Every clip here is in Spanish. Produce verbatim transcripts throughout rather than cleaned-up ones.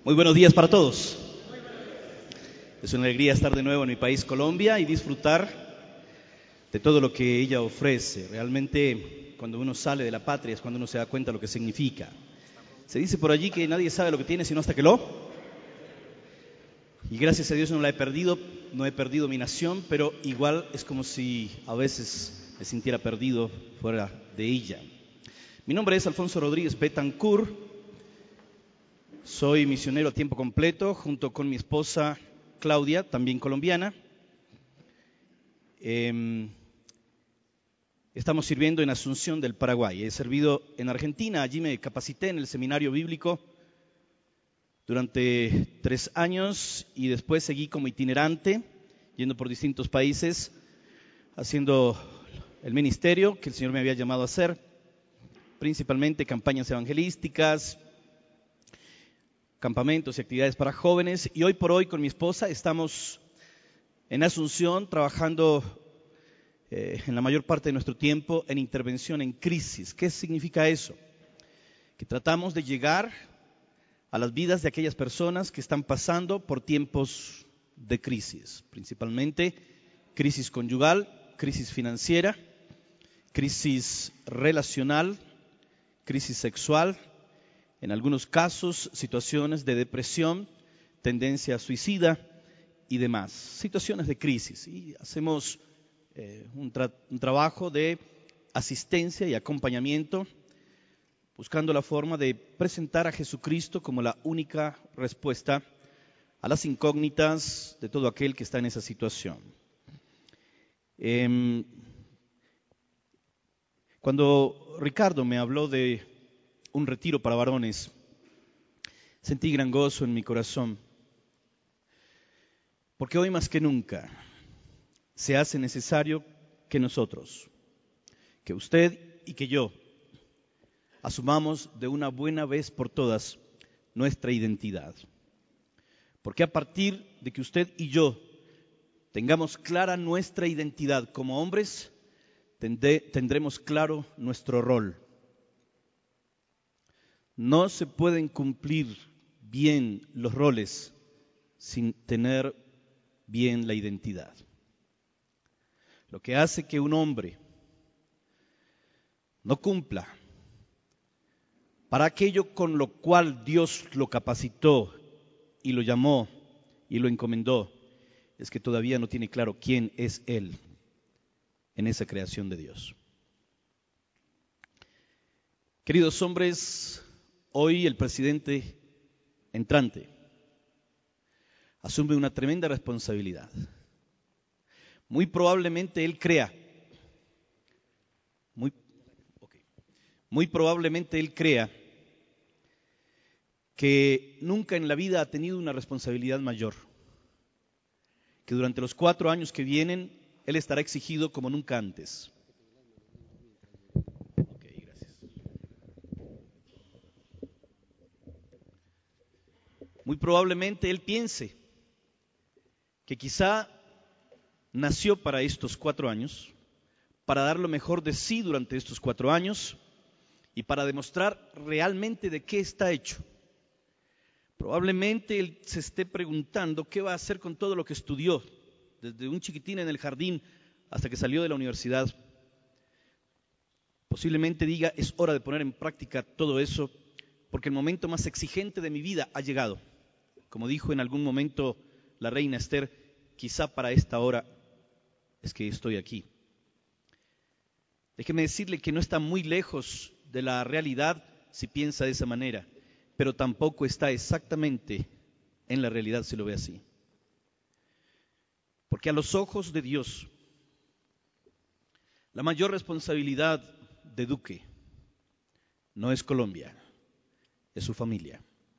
Muy buenos días para todos. Es una alegría estar de nuevo en mi país, Colombia, y disfrutar de todo lo que ella ofrece. Realmente, cuando uno sale de la patria es cuando uno se da cuenta de lo que significa. Se dice por allí que nadie sabe lo que tiene sino hasta que lo... Y gracias a Dios no la he perdido, no he perdido mi nación, pero igual es como si a veces me sintiera perdido fuera de ella. Mi nombre es Alfonso Rodríguez Betancourt. Soy misionero a tiempo completo junto con mi esposa Claudia, también colombiana. Eh, estamos sirviendo en Asunción del Paraguay. He servido en Argentina, allí me capacité en el seminario bíblico durante tres años y después seguí como itinerante, yendo por distintos países, haciendo el ministerio que el Señor me había llamado a hacer, principalmente campañas evangelísticas, campamentos y actividades para jóvenes, y hoy por hoy con mi esposa estamos en Asunción trabajando eh, en la mayor parte de nuestro tiempo en intervención en crisis. ¿Qué significa eso? Que tratamos de llegar a las vidas de aquellas personas que están pasando por tiempos de crisis, principalmente crisis conyugal, crisis financiera, crisis relacional, crisis sexual, en algunos casos, situaciones de depresión, tendencia suicida y demás. Situaciones de crisis. Y hacemos eh, un, tra- un trabajo de asistencia y acompañamiento, buscando la forma de presentar a Jesucristo como la única respuesta a las incógnitas de todo aquel que está en esa situación. Eh, cuando Ricardo me habló de un retiro para varones, sentí gran gozo en mi corazón, porque hoy más que nunca se hace necesario que nosotros, que usted y que yo, asumamos de una buena vez por todas nuestra identidad. Porque a partir de que usted y yo tengamos clara nuestra identidad como hombres, tendré, tendremos claro nuestro rol. No se pueden cumplir bien los roles sin tener bien la identidad. Lo que hace que un hombre no cumpla para aquello con lo cual Dios lo capacitó y lo llamó y lo encomendó, es que todavía no tiene claro quién es Él en esa creación de Dios. Queridos hombres, hoy el presidente entrante asume una tremenda responsabilidad. Muy probablemente él crea, muy, okay, muy probablemente él crea que nunca en la vida ha tenido una responsabilidad mayor, que durante los cuatro años que vienen él estará exigido como nunca antes. Okay, gracias. Muy probablemente él piense que quizá nació para estos cuatro años, para dar lo mejor de sí durante estos cuatro años y para demostrar realmente de qué está hecho. Probablemente él se esté preguntando qué va a hacer con todo lo que estudió, desde un chiquitín en el jardín hasta que salió de la universidad. Posiblemente diga, es hora de poner en práctica todo eso, porque el momento más exigente de mi vida ha llegado. Como dijo en algún momento la reina Esther, quizá para esta hora es que estoy aquí. Déjeme decirle que no está muy lejos de la realidad si piensa de esa manera, pero tampoco está exactamente en la realidad si lo ve así. Porque a los ojos de Dios, la mayor responsabilidad de Duque no es Colombia, es su familia.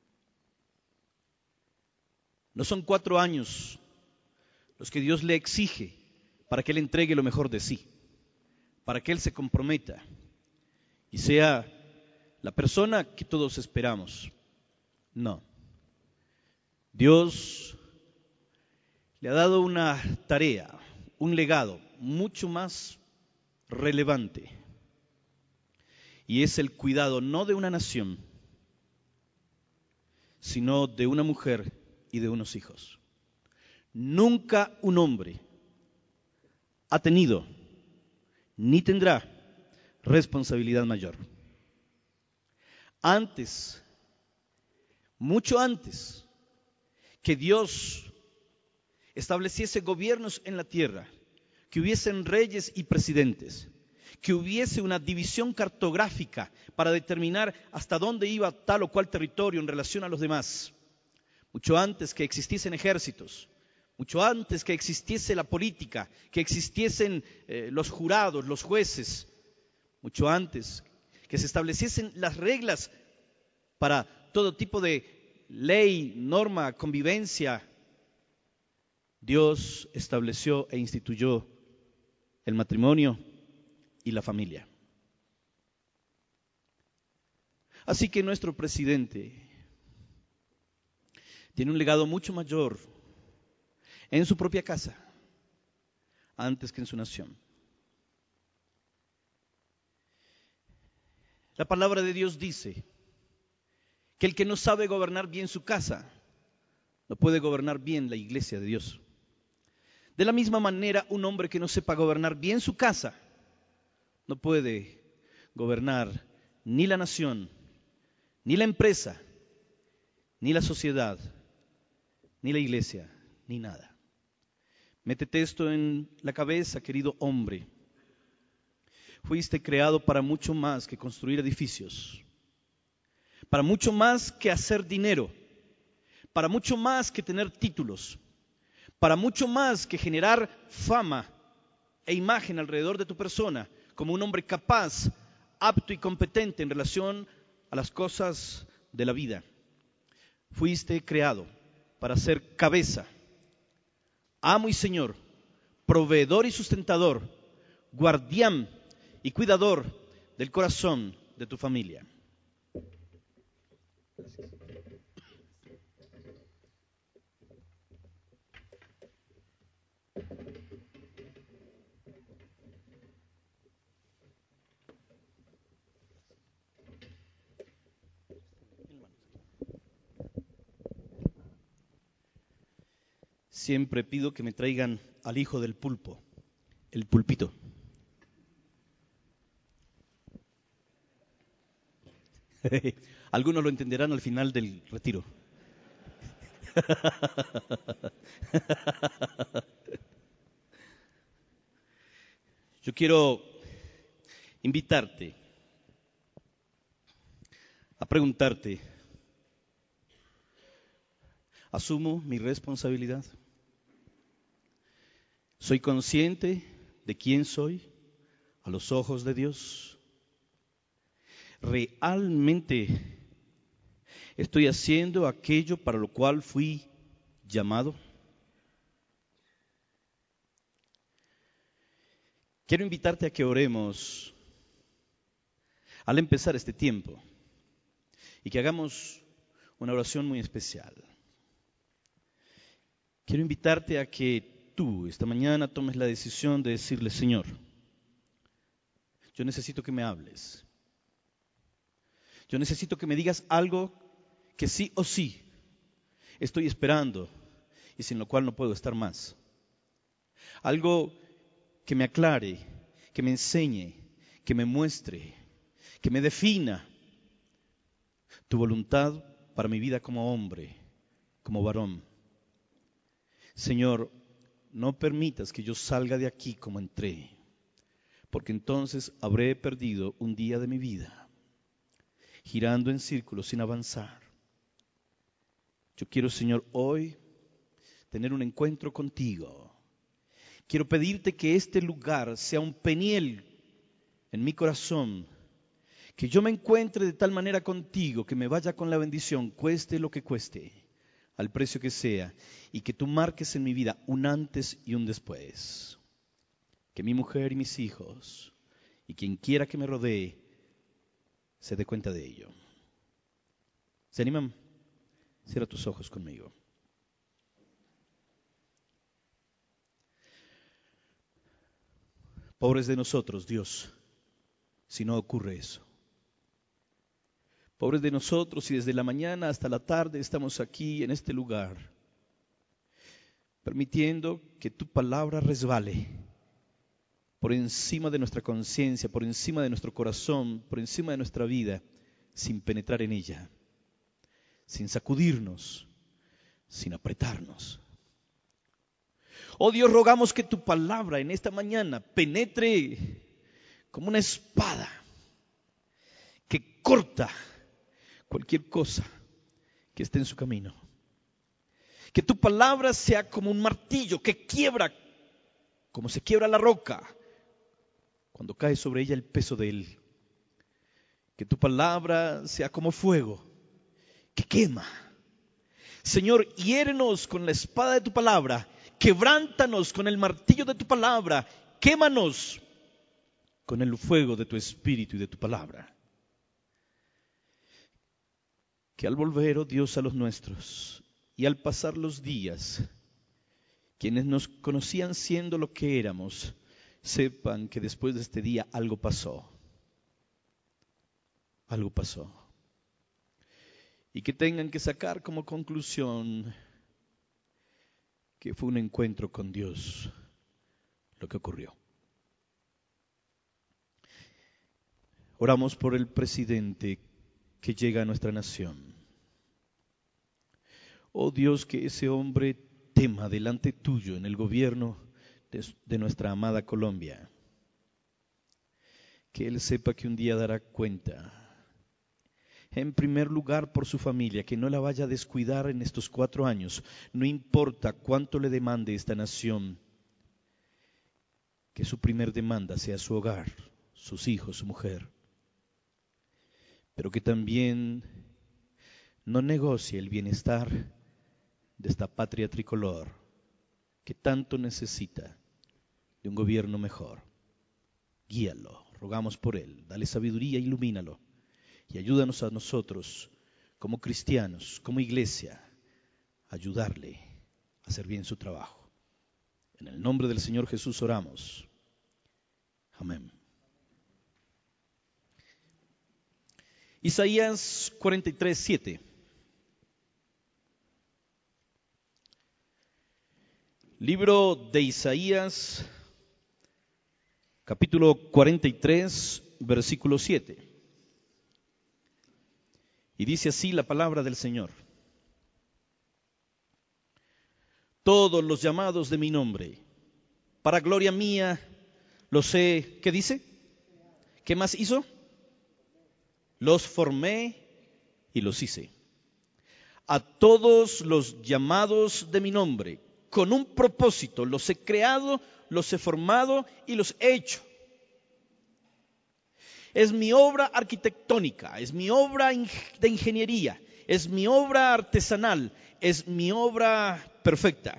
No son cuatro años los que Dios le exige para que Él entregue lo mejor de sí, para que Él se comprometa y sea la persona que todos esperamos. No. Dios le ha dado una tarea, un legado mucho más relevante, y es el cuidado no de una nación, sino de una mujer y de unos hijos. Nunca un hombre ha tenido ni tendrá responsabilidad mayor. Antes, mucho antes que Dios estableciese gobiernos en la tierra, que hubiesen reyes y presidentes, que hubiese una división cartográfica para determinar hasta dónde iba tal o cual territorio en relación a los demás, mucho antes que existiesen ejércitos, mucho antes que existiese la política, que existiesen eh, los jurados, los jueces, mucho antes que se estableciesen las reglas para todo tipo de ley, norma, convivencia, Dios estableció e instituyó el matrimonio y la familia. Así que nuestro presidente tiene un legado mucho mayor en su propia casa antes que en su nación. La palabra de Dios dice que el que no sabe gobernar bien su casa no puede gobernar bien la iglesia de Dios. De la misma manera, un hombre que no sepa gobernar bien su casa no puede gobernar ni la nación, ni la empresa, ni la sociedad, ni la iglesia, ni nada. Métete esto en la cabeza, querido hombre. Fuiste creado para mucho más que construir edificios, para mucho más que hacer dinero, para mucho más que tener títulos, para mucho más que generar fama e imagen alrededor de tu persona, como un hombre capaz, apto y competente en relación a las cosas de la vida. Fuiste creado para ser cabeza, amo y señor, proveedor y sustentador, guardián y cuidador del corazón de tu familia. Siempre pido que me traigan al hijo del pulpo, el pulpito. Algunos lo entenderán al final del retiro. Yo quiero invitarte a preguntarte, ¿asumo mi responsabilidad? ¿Soy consciente de quién soy a los ojos de Dios? ¿Realmente estoy haciendo aquello para lo cual fui llamado? Quiero invitarte a que oremos al empezar este tiempo y que hagamos una oración muy especial. Quiero invitarte a que tú esta mañana tomes la decisión de decirle: Señor, yo necesito que me hables. Yo necesito que me digas algo que sí o sí estoy esperando y sin lo cual no puedo estar más. Algo que me aclare, que me enseñe, que me muestre, que me defina tu voluntad para mi vida como hombre, como varón. Señor, no permitas que yo salga de aquí como entré, porque entonces habré perdido un día de mi vida, girando en círculos sin avanzar. Yo quiero, Señor, hoy tener un encuentro contigo. Quiero pedirte que este lugar sea un peniel en mi corazón, que yo me encuentre de tal manera contigo, que me vaya con la bendición, cueste lo que cueste, al precio que sea, y que tú marques en mi vida un antes y un después. Que mi mujer y mis hijos, y quien quiera que me rodee, se dé cuenta de ello. ¿Se animan? Cierra tus ojos conmigo. Pobres de nosotros, Dios, si no ocurre eso. Pobres de nosotros, y desde la mañana hasta la tarde estamos aquí en este lugar, permitiendo que tu palabra resbale por encima de nuestra conciencia, por encima de nuestro corazón, por encima de nuestra vida, sin penetrar en ella, sin sacudirnos, sin apretarnos. Oh Dios, rogamos que tu palabra en esta mañana penetre como una espada que corta cualquier cosa que esté en su camino. Que tu palabra sea como un martillo que quiebra, como se quiebra la roca cuando cae sobre ella el peso de él. Que tu palabra sea como fuego que quema. Señor, hiérenos con la espada de tu palabra, quebrántanos con el martillo de tu palabra, quémanos con el fuego de tu espíritu y de tu palabra. Que al volver, oh Dios, a los nuestros, y al pasar los días, quienes nos conocían siendo lo que éramos, sepan que después de este día algo pasó. Algo pasó. Y que tengan que sacar como conclusión que fue un encuentro con Dios lo que ocurrió. Oramos por el presidente que llega a nuestra nación. Oh Dios, que ese hombre tema delante tuyo en el gobierno de, de nuestra amada Colombia. Que él sepa que un día dará cuenta. En primer lugar por su familia, que no la vaya a descuidar en estos cuatro años. No importa cuánto le demande esta nación, que su primer demanda sea su hogar, sus hijos, su mujer. Pero que también no negocie el bienestar de esta patria tricolor, que tanto necesita de un gobierno mejor. Guíalo, rogamos por él, dale sabiduría, ilumínalo. Y ayúdanos a nosotros, como cristianos, como iglesia, a ayudarle a hacer bien su trabajo. En el nombre del Señor Jesús oramos. Amén. Isaías cuarenta y tres, siete. Libro de Isaías, capítulo cuarenta y tres, versículo siete. Y dice así la palabra del Señor. Todos los llamados de mi nombre, para gloria mía, los he, ¿qué dice? ¿Qué más hizo? Los formé y los hice. A todos los llamados de mi nombre, con un propósito, los he creado, los he formado y los he hecho. Es mi obra arquitectónica, es mi obra de ingeniería, es mi obra artesanal, es mi obra perfecta.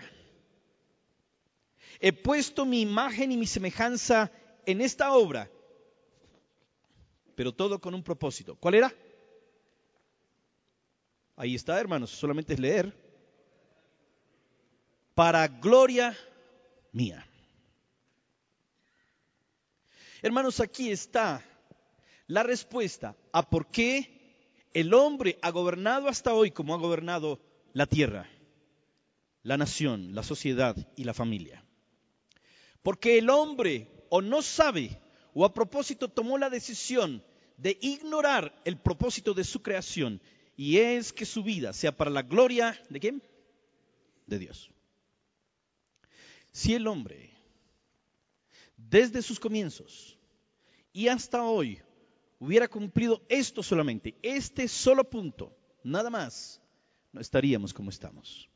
He puesto mi imagen y mi semejanza en esta obra, pero todo con un propósito. ¿Cuál era? Ahí está, hermanos, solamente es leer. Para gloria mía. Hermanos, aquí está la respuesta a por qué el hombre ha gobernado hasta hoy como ha gobernado la tierra, la nación, la sociedad y la familia. Porque el hombre o no sabe o a propósito tomó la decisión de ignorar el propósito de su creación, y es que su vida sea para la gloria ¿de quién? De Dios. Si el hombre desde sus comienzos y hasta hoy hubiera cumplido esto solamente, este solo punto, nada más, no estaríamos como estamos.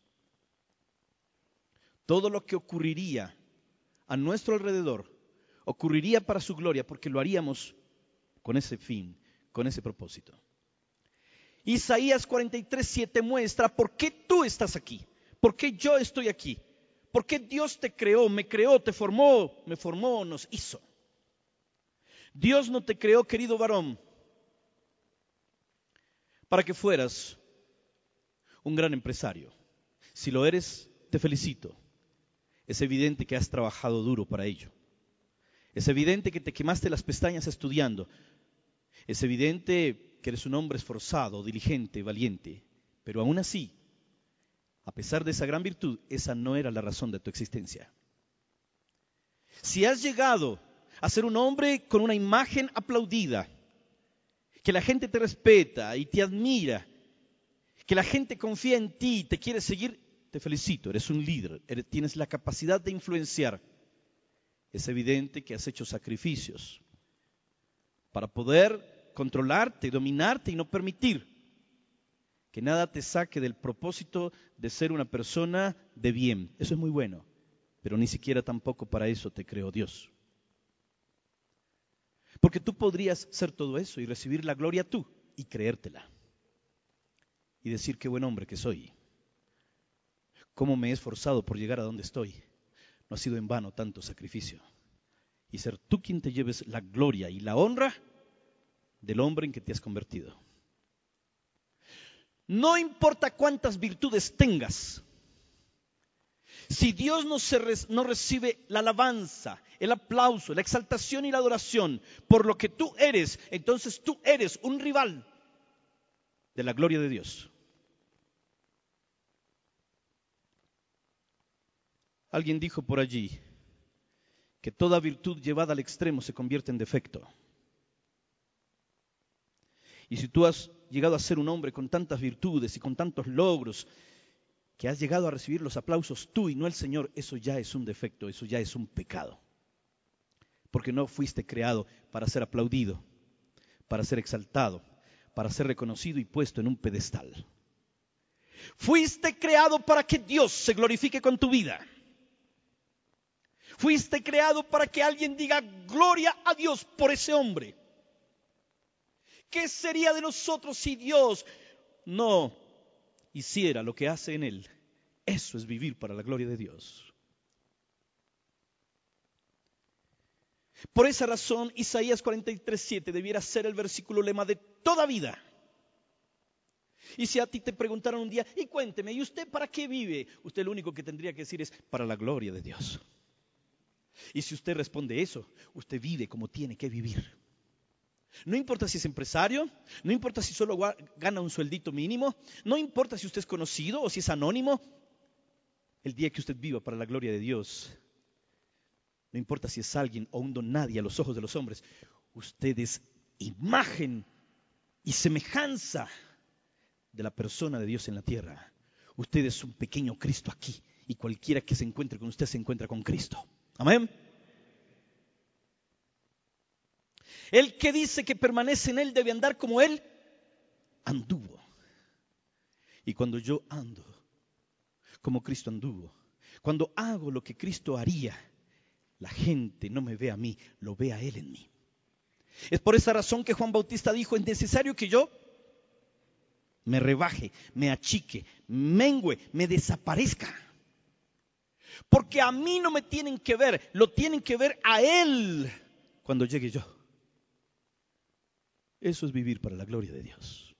Todo lo que ocurriría a nuestro alrededor ocurriría para su gloria, porque lo haríamos con ese fin, con ese propósito. Isaías cuarenta y tres, siete muestra por qué tú estás aquí, por qué yo estoy aquí, por qué Dios te creó, me creó, te formó, me formó, nos hizo. Dios no te creó, querido varón, para que fueras un gran empresario. Si lo eres, te felicito. Es evidente que has trabajado duro para ello. Es evidente que te quemaste las pestañas estudiando. Es evidente que eres un hombre esforzado, diligente, valiente, pero aún así, a pesar de esa gran virtud, esa no era la razón de tu existencia. Si has llegado a ser un hombre con una imagen aplaudida, que la gente te respeta y te admira, que la gente confía en ti y te quiere seguir, te felicito, eres un líder, eres, tienes la capacidad de influenciar. Es evidente que has hecho sacrificios para poder controlarte, dominarte y no permitir que nada te saque del propósito de ser una persona de bien. Eso es muy bueno, pero ni siquiera tampoco para eso te creó Dios. Porque tú podrías ser todo eso y recibir la gloria tú y creértela. Y decir qué buen hombre que soy. Cómo me he esforzado por llegar a donde estoy. No ha sido en vano tanto sacrificio. Y ser tú quien te lleves la gloria y la honra del hombre en que te has convertido. No importa cuántas virtudes tengas. Si Dios no, se re, no recibe la alabanza, el aplauso, la exaltación y la adoración por lo que tú eres, entonces tú eres un rival de la gloria de Dios. Alguien dijo por allí que toda virtud llevada al extremo se convierte en defecto. Y si tú has llegado a ser un hombre con tantas virtudes y con tantos logros, que has llegado a recibir los aplausos tú y no el Señor, eso ya es un defecto, eso ya es un pecado. Porque no fuiste creado para ser aplaudido, para ser exaltado, para ser reconocido y puesto en un pedestal. Fuiste creado para que Dios se glorifique con tu vida. Fuiste creado para que alguien diga gloria a Dios por ese hombre. ¿Qué sería de nosotros si Dios no hiciera lo que hace en él? Eso es vivir para la gloria de Dios. Por esa razón, Isaías cuarenta y tres, siete debiera ser el versículo lema de toda vida. Y si a ti te preguntaron un día, y cuénteme, ¿y usted para qué vive? Usted lo único que tendría que decir es, para la gloria de Dios. Y si usted responde eso, usted vive como tiene que vivir. No importa si es empresario, no importa si solo gana un sueldito mínimo, no importa si usted es conocido o si es anónimo, el día que usted viva para la gloria de Dios, no importa si es alguien o un don nadie a los ojos de los hombres, usted es imagen y semejanza de la persona de Dios en la tierra. Usted es un pequeño Cristo aquí y cualquiera que se encuentre con usted se encuentra con Cristo. Amén. El que dice que permanece en Él debe andar como Él anduvo. Y cuando yo ando como Cristo anduvo, cuando hago lo que Cristo haría, la gente no me ve a mí, lo ve a Él en mí. Es por esa razón que Juan Bautista dijo, es necesario que yo me rebaje, me achique, mengüe, me desaparezca. Porque a mí no me tienen que ver, lo tienen que ver a Él cuando llegue yo. Eso es vivir para la gloria de Dios.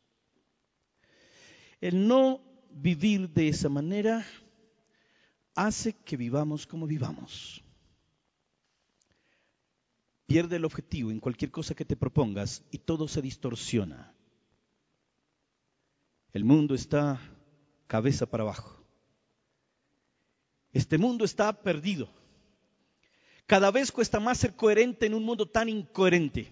El no vivir de esa manera hace que vivamos como vivamos. Pierde el objetivo en cualquier cosa que te propongas y todo se distorsiona. El mundo está cabeza para abajo. Este mundo está perdido. Cada vez cuesta más ser coherente en un mundo tan incoherente.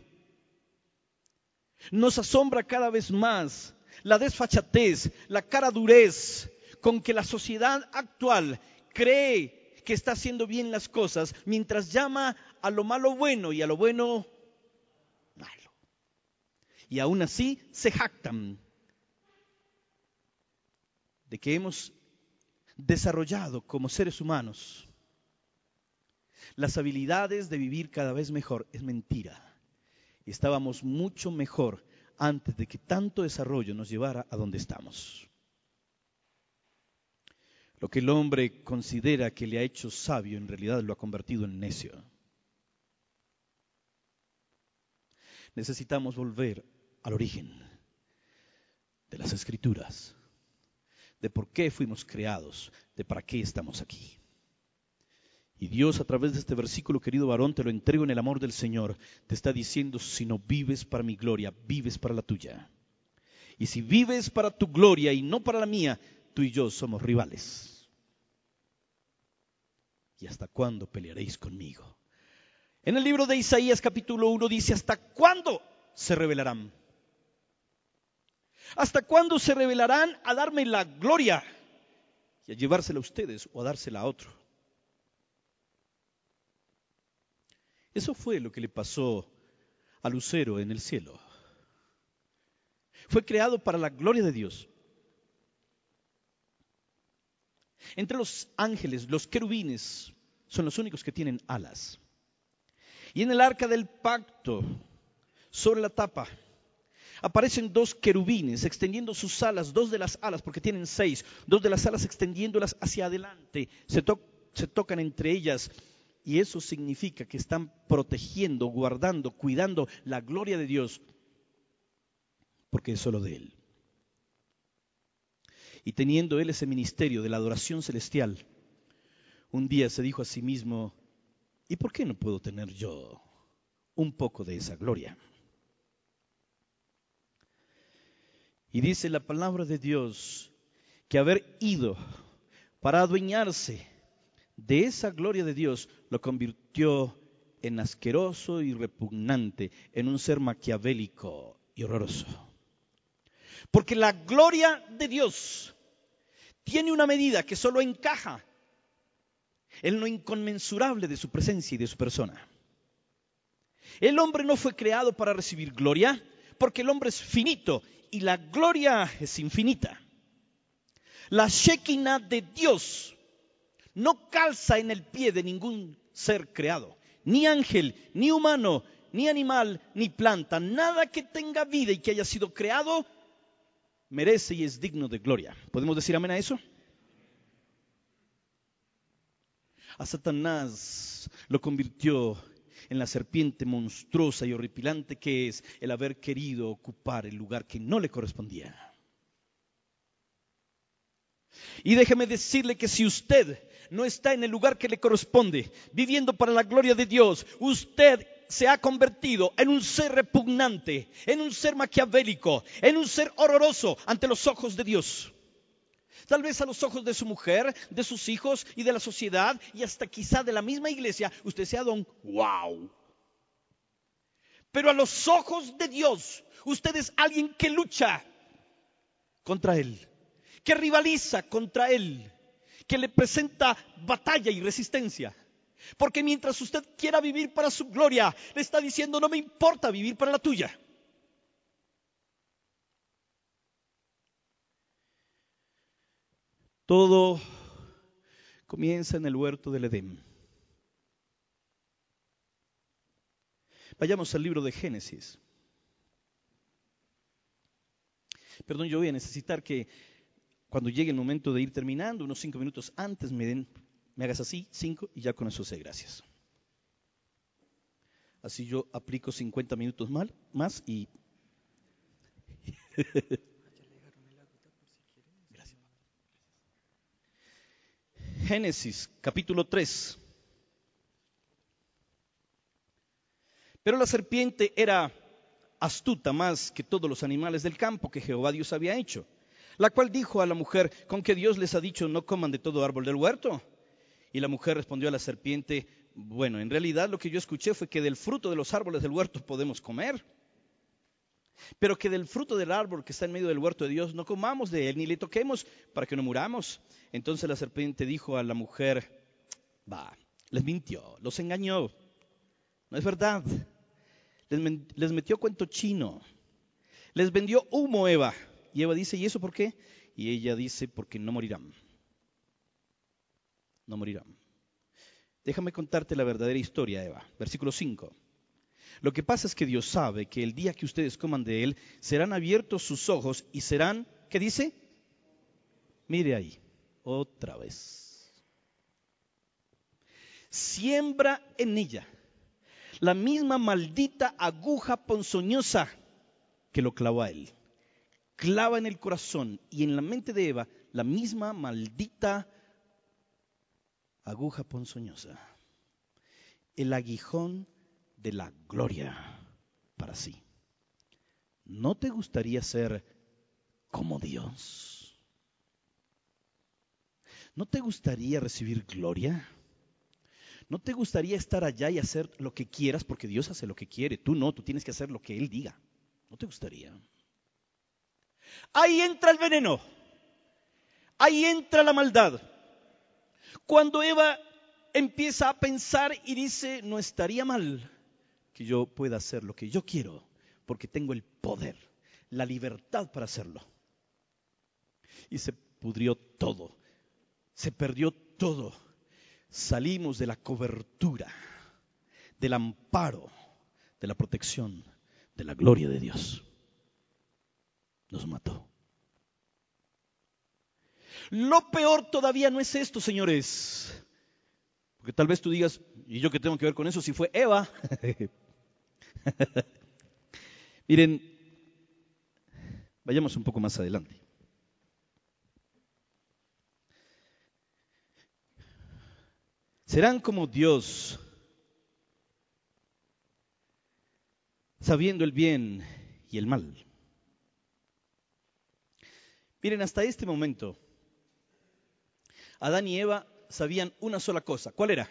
Nos asombra cada vez más la desfachatez, la caradurez con que la sociedad actual cree que está haciendo bien las cosas mientras llama a lo malo bueno y a lo bueno malo. Y aún así se jactan de que hemos desarrollado como seres humanos las habilidades de vivir cada vez mejor. Es mentira. Estábamos mucho mejor antes de que tanto desarrollo nos llevara a donde estamos. Lo que el hombre considera que le ha hecho sabio, en realidad lo ha convertido en necio. Necesitamos volver al origen de las Escrituras, de por qué fuimos creados, de para qué estamos aquí. Y Dios, a través de este versículo, querido varón, te lo entrego en el amor del Señor, te está diciendo, si no vives para mi gloria, vives para la tuya. Y si vives para tu gloria y no para la mía, tú y yo somos rivales. ¿Y hasta cuándo pelearéis conmigo? En el libro de Isaías capítulo uno dice, ¿hasta cuándo se rebelarán? ¿Hasta cuándo se rebelarán a darme la gloria y a llevársela a ustedes o a dársela a otro? Eso fue lo que le pasó a Lucero en el cielo. Fue creado para la gloria de Dios. Entre los ángeles, los querubines son los únicos que tienen alas. Y en el arca del pacto, sobre la tapa, aparecen dos querubines extendiendo sus alas, dos de las alas, porque tienen seis, dos de las alas extendiéndolas hacia adelante. Se, to- se tocan entre ellas y eso significa que están protegiendo, guardando, cuidando la gloria de Dios, porque es solo de Él. Y teniendo Él ese ministerio de la adoración celestial, un día se dijo a sí mismo, ¿y por qué no puedo tener yo un poco de esa gloria? Y dice la palabra de Dios que haber ido para adueñarse de esa gloria de Dios lo convirtió en asqueroso y repugnante, en un ser maquiavélico y horroroso. Porque la gloria de Dios tiene una medida que solo encaja en lo inconmensurable de su presencia y de su persona. El hombre no fue creado para recibir gloria, porque el hombre es finito y la gloria es infinita. La Shekinah de Dios no calza en el pie de ningún ser creado, ni ángel, ni humano, ni animal, ni planta. Nada que tenga vida y que haya sido creado merece y es digno de gloria. ¿Podemos decir amén a eso? A Satanás lo convirtió en la serpiente monstruosa y horripilante que es el haber querido ocupar el lugar que no le correspondía. Y déjeme decirle que si usted no está en el lugar que le corresponde, viviendo para la gloria de Dios, usted se ha convertido en un ser repugnante, en un ser maquiavélico, en un ser horroroso ante los ojos de Dios. Tal vez a los ojos de su mujer, de sus hijos y de la sociedad y hasta quizá de la misma iglesia, usted sea don wow. Pero a los ojos de Dios, usted es alguien que lucha contra Él, que rivaliza contra Él, que le presenta batalla y resistencia. Porque mientras usted quiera vivir para su gloria, le está diciendo, no me importa vivir para la tuya. Todo comienza en el huerto del Edén. Vayamos al libro de Génesis. Perdón, yo voy a necesitar que cuando llegue el momento de ir terminando, unos cinco minutos antes me den, me hagas así, cinco, y ya con eso sé, gracias. Así yo aplico cincuenta minutos mal, más y... Gracias. Génesis, capítulo tres. Pero la serpiente era astuta más que todos los animales del campo que Jehová Dios había hecho, la cual dijo a la mujer, ¿con qué Dios les ha dicho no coman de todo árbol del huerto? Y la mujer respondió a la serpiente, bueno, en realidad lo que yo escuché fue que del fruto de los árboles del huerto podemos comer, pero que del fruto del árbol que está en medio del huerto de Dios no comamos de él ni le toquemos para que no muramos. Entonces la serpiente dijo a la mujer, va, les mintió, los engañó, no es verdad. Les, men- les metió cuento chino, les vendió humo Eva. Y Eva dice, ¿y eso por qué? Y ella dice, porque no morirán, no morirán. Déjame contarte la verdadera historia, Eva. Versículo cinco. Lo que pasa es que Dios sabe que el día que ustedes coman de él, serán abiertos sus ojos y serán, ¿qué dice? Mire ahí, otra vez. Siembra en ella la misma maldita aguja ponzoñosa que lo clavó a él. Clava en el corazón y en la mente de Eva la misma maldita aguja ponzoñosa. El aguijón de la gloria para sí. ¿No te gustaría ser como Dios. ¿No te gustaría recibir gloria? ¿No te gustaría estar allá y hacer lo que quieras? Porque Dios hace lo que quiere. Tú no, tú tienes que hacer lo que Él diga. ¿No te gustaría? Ahí entra el veneno. Ahí entra la maldad. Cuando Eva empieza a pensar y dice, no estaría mal que yo pueda hacer lo que yo quiero, porque tengo el poder, la libertad para hacerlo. Y se pudrió todo, se perdió todo. Salimos de la cobertura, del amparo, de la protección, de la gloria de Dios. Nos mató. Lo peor todavía no es esto, señores. Porque tal vez tú digas, ¿y yo qué tengo que ver con eso si fue Eva? Miren, vayamos un poco más adelante. Serán como Dios, sabiendo el bien y el mal. Miren, hasta este momento, Adán y Eva sabían una sola cosa. ¿Cuál era?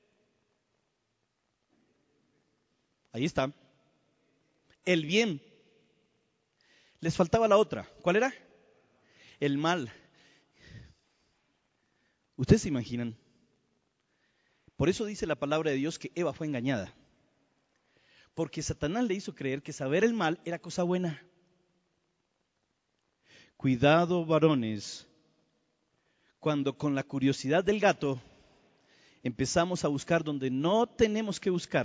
Ahí está. El bien. Les faltaba la otra. ¿Cuál era? El mal. ¿Ustedes se imaginan? Por eso dice la palabra de Dios que Eva fue engañada. Porque Satanás le hizo creer que saber el mal era cosa buena. Cuidado, varones, cuando con la curiosidad del gato empezamos a buscar donde no tenemos que buscar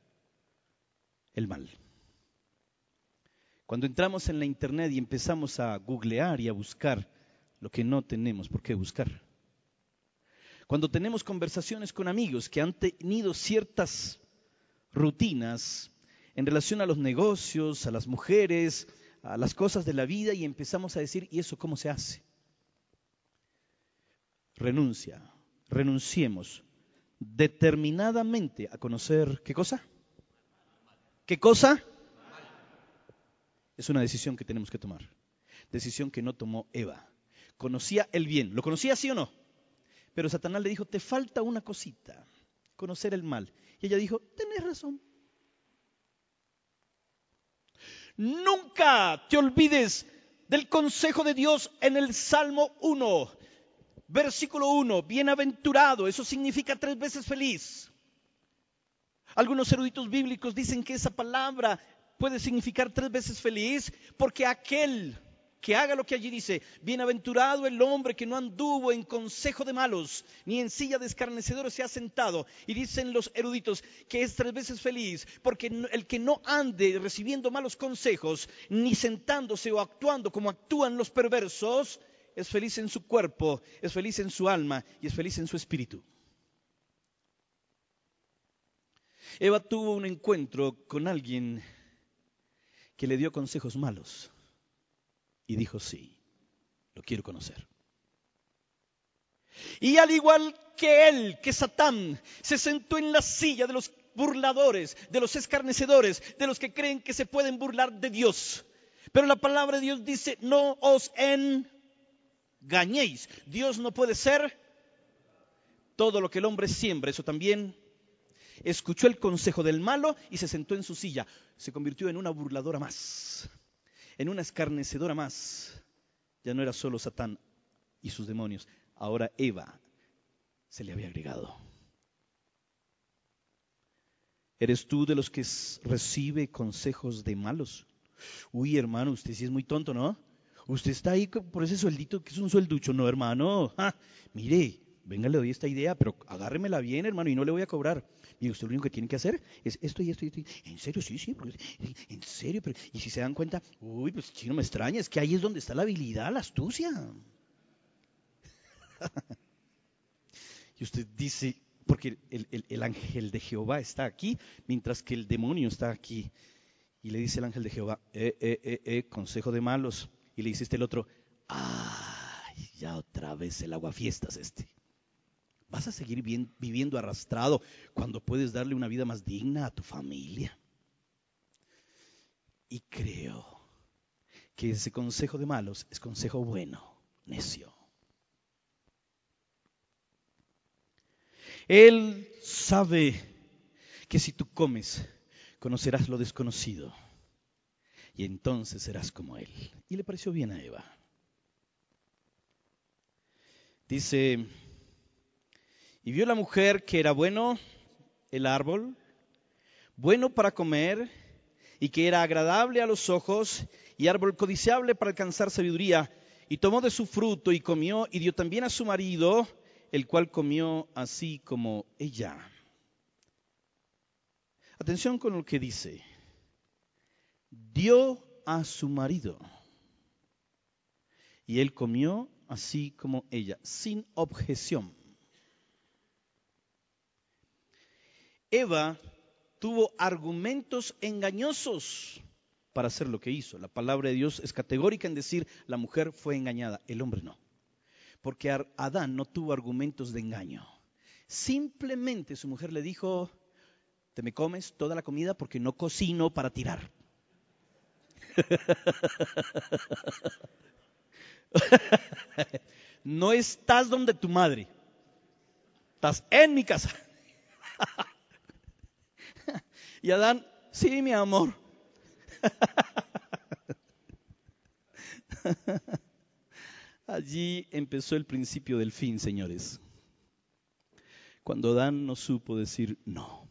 el mal. Cuando entramos en la internet y empezamos a googlear y a buscar lo que no tenemos por qué buscar. Cuando tenemos conversaciones con amigos que han tenido ciertas rutinas en relación a los negocios, a las mujeres, a las cosas de la vida y empezamos a decir, ¿y eso cómo se hace? Renuncia, renunciemos determinadamente a conocer, ¿qué cosa? ¿Qué cosa? Es una decisión que tenemos que tomar. Decisión que no tomó Eva. Conocía el bien. ¿Lo conocía, sí o no? Pero Satanás le dijo, te falta una cosita, conocer el mal. Y ella dijo, tenés razón. Nunca te olvides del consejo de Dios en el Salmo uno, versículo uno. Bienaventurado, eso significa tres veces feliz. Algunos eruditos bíblicos dicen que esa palabra puede significar tres veces feliz porque aquel que haga lo que allí dice, bienaventurado el hombre que no anduvo en consejo de malos, ni en silla de escarnecedores se ha sentado. Y dicen los eruditos que es tres veces feliz, porque el que no ande recibiendo malos consejos, ni sentándose o actuando como actúan los perversos, es feliz en su cuerpo, es feliz en su alma y es feliz en su espíritu. Eva tuvo un encuentro con alguien que le dio consejos malos. Y dijo, sí, lo quiero conocer. Y al igual que él, que Satán, se sentó en la silla de los burladores, de los escarnecedores, de los que creen que se pueden burlar de Dios. Pero la palabra de Dios dice, no os engañéis. Dios no puede ser todo lo que el hombre siembra. Eso también escuchó el consejo del malo y se sentó en su silla. Se convirtió en una burladora más. En una escarnecedora más. Ya no era solo Satán y sus demonios, ahora Eva se le había agregado. ¿Eres tú de los que recibe consejos de malos? Uy, hermano, usted sí es muy tonto, ¿no? Usted está ahí por ese sueldito que es un suelducho, no, hermano. Ja, mire, venga, le doy esta idea, pero agárremela bien, hermano, y no le voy a cobrar. Y usted lo único que tiene que hacer es esto y esto y esto. ¿En serio? Sí, sí, pues, en serio. Pero, y si se dan cuenta, uy, pues sí, no me extraña, es que ahí es donde está la habilidad, la astucia. Y usted dice, porque el, el, el ángel de Jehová está aquí, mientras que el demonio está aquí. Y le dice el ángel de Jehová, eh, eh, eh, eh, consejo de malos. Y le dice este el otro, ay, ya otra vez el aguafiestas este. ¿Vas a seguir bien, viviendo arrastrado cuando puedes darle una vida más digna a tu familia? Y creo que ese consejo de malos es consejo bueno, necio. Él sabe que si tú comes, conocerás lo desconocido y entonces serás como Él. Y le pareció bien a Eva. Dice, y vio la mujer que era bueno el árbol, bueno para comer, y que era agradable a los ojos, y árbol codiciable para alcanzar sabiduría, y tomó de su fruto y comió, y dio también a su marido, el cual comió así como ella. Atención con lo que dice. Dio a su marido, y él comió así como ella, sin objeción. Eva tuvo argumentos engañosos para hacer lo que hizo. La palabra de Dios es categórica en decir la mujer fue engañada, el hombre no. Porque Adán no tuvo argumentos de engaño. Simplemente su mujer le dijo, te me comes toda la comida porque no cocino para tirar. No estás donde tu madre, estás en mi casa. Y Adán, sí, mi amor. Allí empezó el principio del fin, señores. Cuando Adán no supo decir no.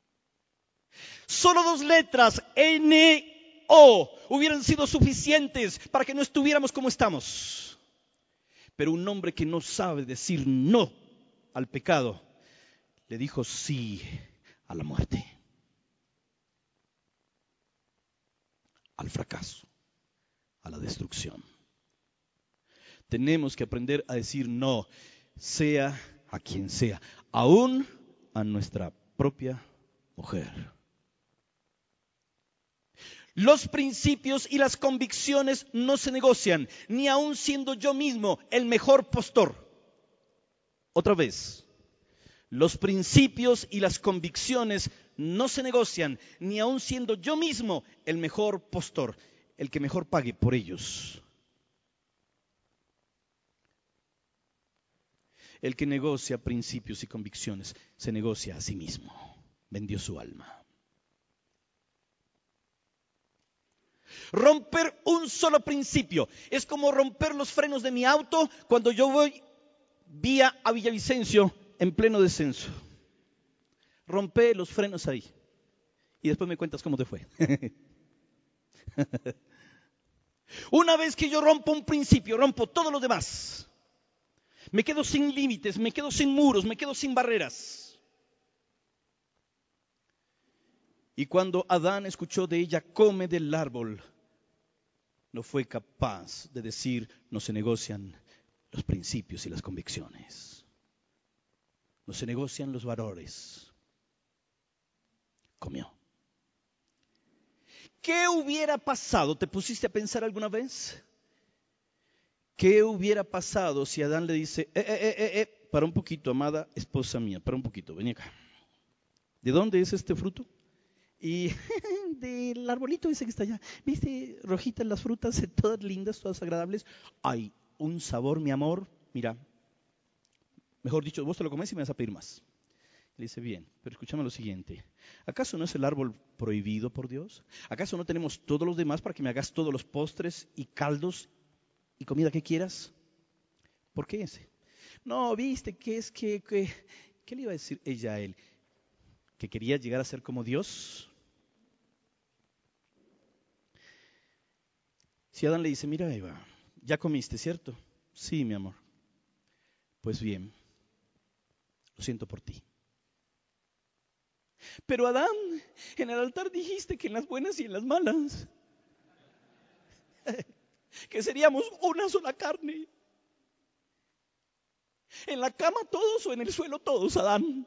Solo dos letras, N O, hubieran sido suficientes para que no estuviéramos como estamos. Pero un hombre que no sabe decir no al pecado, le dijo sí a la muerte, al fracaso, a la destrucción. Tenemos que aprender a decir no, sea a quien sea, aún a nuestra propia mujer. Los principios y las convicciones no se negocian, ni aun siendo yo mismo el mejor postor. Otra vez, los principios y las convicciones no se negocian, ni aun siendo yo mismo el mejor postor, el que mejor pague por ellos. El que negocia principios y convicciones se negocia a sí mismo. Vendió su alma. Romper un solo principio es como romper los frenos de mi auto cuando yo voy vía a Villavicencio en pleno descenso. Rompe los frenos ahí y después me cuentas cómo te fue. Una vez que yo rompo un principio, rompo todo lo demás. Me quedo sin límites, me quedo sin muros, me quedo sin barreras. Y cuando Adán escuchó de ella, come del árbol, no fue capaz de decir, no se negocian los principios y las convicciones. No se negocian los valores. Comió. ¿Qué hubiera pasado? ¿Te pusiste a pensar alguna vez? ¿Qué hubiera pasado si Adán le dice, eh, eh, eh, eh, para un poquito, amada esposa mía, para un poquito, ven acá. ¿De dónde es este fruto? Y del arbolito ese que está allá. ¿Viste, rojitas las frutas, todas lindas, todas agradables? Hay un sabor, mi amor, mira. Mejor dicho, vos te lo comes y me vas a pedir más. Le dice, bien, pero escúchame lo siguiente. ¿Acaso no es el árbol prohibido por Dios? ¿Acaso no tenemos todos los demás para que me hagas todos los postres y caldos y comida que quieras? ¿Por qué ese? No, viste, que es que, que... ¿Qué le iba a decir ella a él? ¿Que quería llegar a ser como Dios? Si Adán le dice, mira Eva, ya comiste, ¿cierto? Sí, mi amor. Pues bien, lo siento por ti. Pero Adán, en el altar dijiste que en las buenas y en las malas, que seríamos una sola carne. En la cama todos o en el suelo todos, Adán.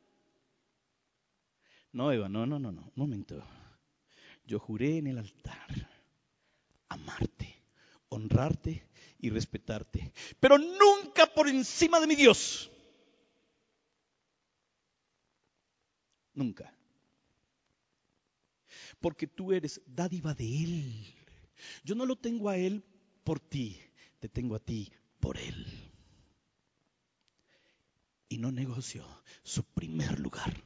No, Eva, no, no, no, no, un momento. Yo juré en el altar amarte, honrarte y respetarte, pero nunca por encima de mi Dios. Nunca. Porque tú eres dádiva de Él. Yo no lo tengo a Él por ti, te tengo a ti por Él. Y no negoció su primer lugar.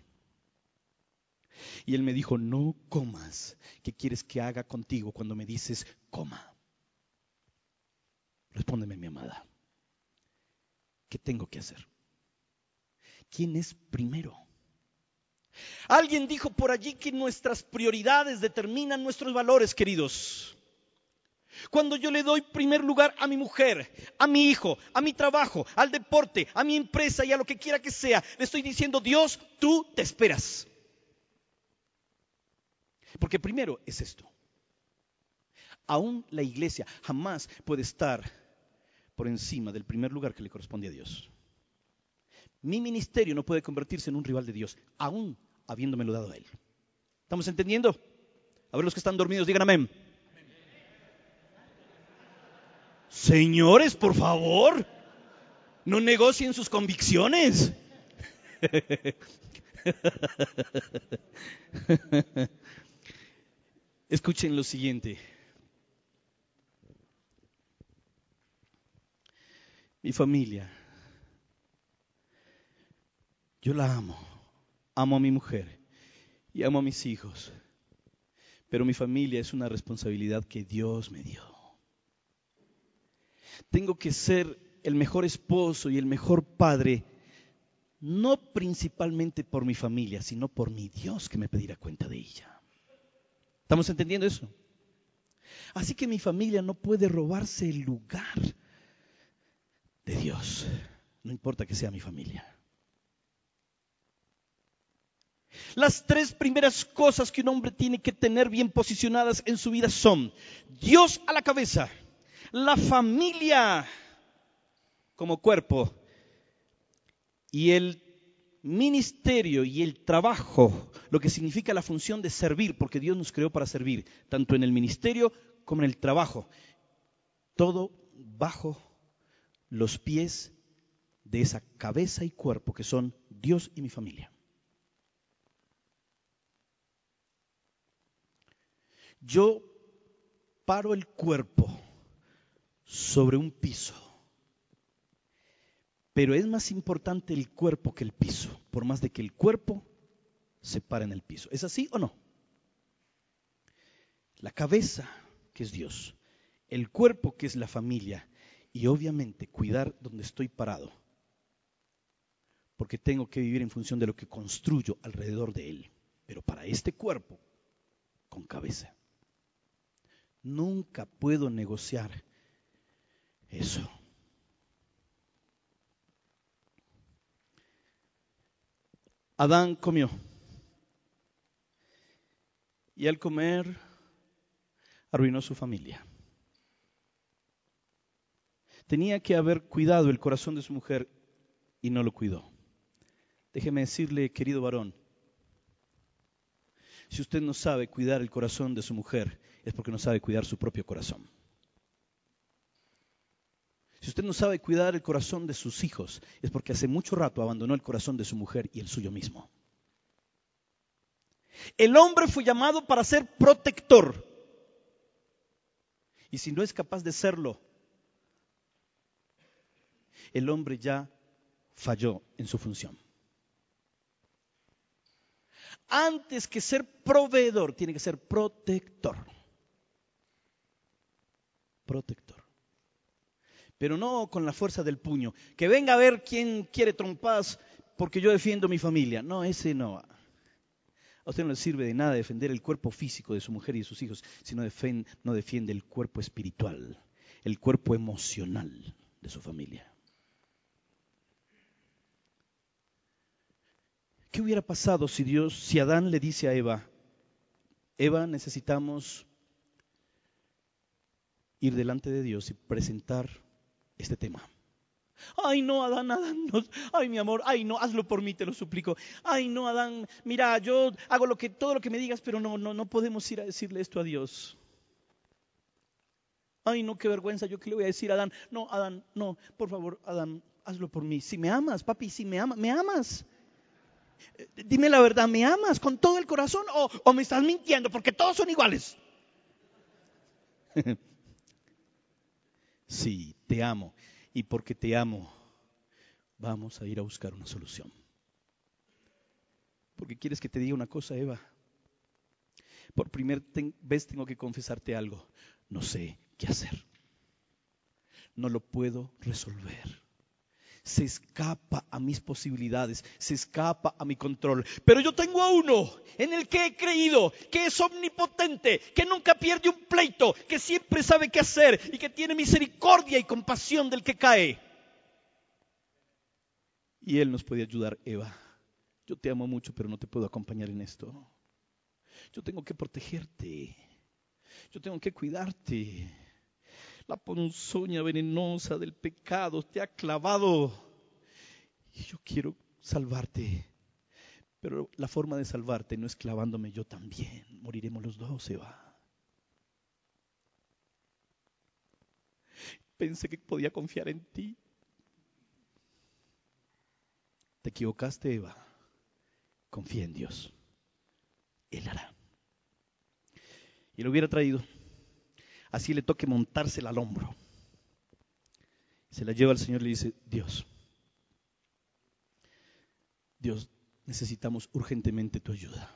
Y Él me dijo, no comas. ¿Qué quieres que haga contigo cuando me dices coma? Respóndeme, mi amada. ¿Qué tengo que hacer? ¿Quién es primero? Alguien dijo por allí que nuestras prioridades determinan nuestros valores, queridos. Cuando yo le doy primer lugar a mi mujer, a mi hijo, a mi trabajo, al deporte, a mi empresa y a lo que quiera que sea, le estoy diciendo, Dios, tú te esperas. Porque primero es esto. Aún la iglesia jamás puede estar por encima del primer lugar que le corresponde a Dios. Mi ministerio no puede convertirse en un rival de Dios, aún habiéndomelo dado a Él. ¿Estamos entendiendo? A ver, los que están dormidos, digan amén. Señores, por favor, no negocien sus convicciones. Escuchen lo siguiente. Mi familia, yo la amo, amo a mi mujer y amo a mis hijos, pero mi familia es una responsabilidad que Dios me dio. Tengo que ser el mejor esposo y el mejor padre, no principalmente por mi familia, sino por mi Dios que me pedirá cuenta de ella. ¿Estamos entendiendo eso? Así que mi familia no puede robarse el lugar de Dios, no importa que sea mi familia. Las tres primeras cosas que un hombre tiene que tener bien posicionadas en su vida son Dios a la cabeza, la familia como cuerpo y el ministerio y el trabajo, lo que significa la función de servir, porque Dios nos creó para servir, tanto en el ministerio como en el trabajo. Todo bajo los pies de esa cabeza y cuerpo que son Dios y mi familia. Yo paro el cuerpo sobre un piso, pero es más importante el cuerpo que el piso, por más de que el cuerpo se para en el piso. ¿Es así o no? La cabeza, que es Dios, el cuerpo, que es la familia, y obviamente cuidar donde estoy parado, porque tengo que vivir en función de lo que construyo alrededor de él, pero para este cuerpo, con cabeza. Nunca puedo negociar eso. Adán comió. Y al comer, arruinó su familia. Tenía que haber cuidado el corazón de su mujer y no lo cuidó. Déjeme decirle, querido varón, si usted no sabe cuidar el corazón de su mujer, es porque no sabe cuidar su propio corazón. Si usted no sabe cuidar el corazón de sus hijos, es porque hace mucho rato abandonó el corazón de su mujer y el suyo mismo. El hombre fue llamado para ser protector. Y si no es capaz de serlo, el hombre ya falló en su función. Antes que ser proveedor, tiene que ser protector. Protector. Pero no con la fuerza del puño. Que venga a ver quién quiere trompadas porque yo defiendo mi familia. No, ese no. A usted no le sirve de nada defender el cuerpo físico de su mujer y de sus hijos, si no defiende, no defiende el cuerpo espiritual, el cuerpo emocional de su familia. ¿Qué hubiera pasado si Dios, si Adán le dice a Eva, Eva, necesitamos ir delante de Dios y presentar este tema? Ay, no, Adán, Adán, no. Ay, mi amor, ay, no, hazlo por mí, te lo suplico. Ay, no, Adán, mira, yo hago lo que, todo lo que me digas, pero no, no, no podemos ir a decirle esto a Dios. Ay, no, qué vergüenza, ¿yo qué le voy a decir a Adán? No, Adán, no, por favor, Adán, hazlo por mí. Si me amas, papi, si me amas, me amas. Dime la verdad, ¿me amas con todo el corazón o, o me estás mintiendo? Porque todos son iguales. Sí, te amo. Y porque te amo, vamos a ir a buscar una solución. Porque quieres que te diga una cosa, Eva. Por primera vez tengo que confesarte algo. No sé qué hacer. No lo puedo resolver. Se escapa a mis posibilidades, se escapa a mi control. Pero yo tengo a uno en el que he creído, que es omnipotente, que nunca pierde un pleito, que siempre sabe qué hacer y que tiene misericordia y compasión del que cae. Y Él nos puede ayudar, Eva. Yo te amo mucho, pero no te puedo acompañar en esto. Yo tengo que protegerte. Yo tengo que cuidarte. La ponzoña venenosa del pecado te ha clavado. Y yo quiero salvarte. Pero la forma de salvarte no es clavándome yo también. Moriremos los dos, Eva. Pensé que podía confiar en ti. Te equivocaste, Eva. Confía en Dios. Él hará. Y lo hubiera traído. Así le toque montársela al hombro. Se la lleva al Señor y le dice, Dios, Dios, necesitamos urgentemente tu ayuda.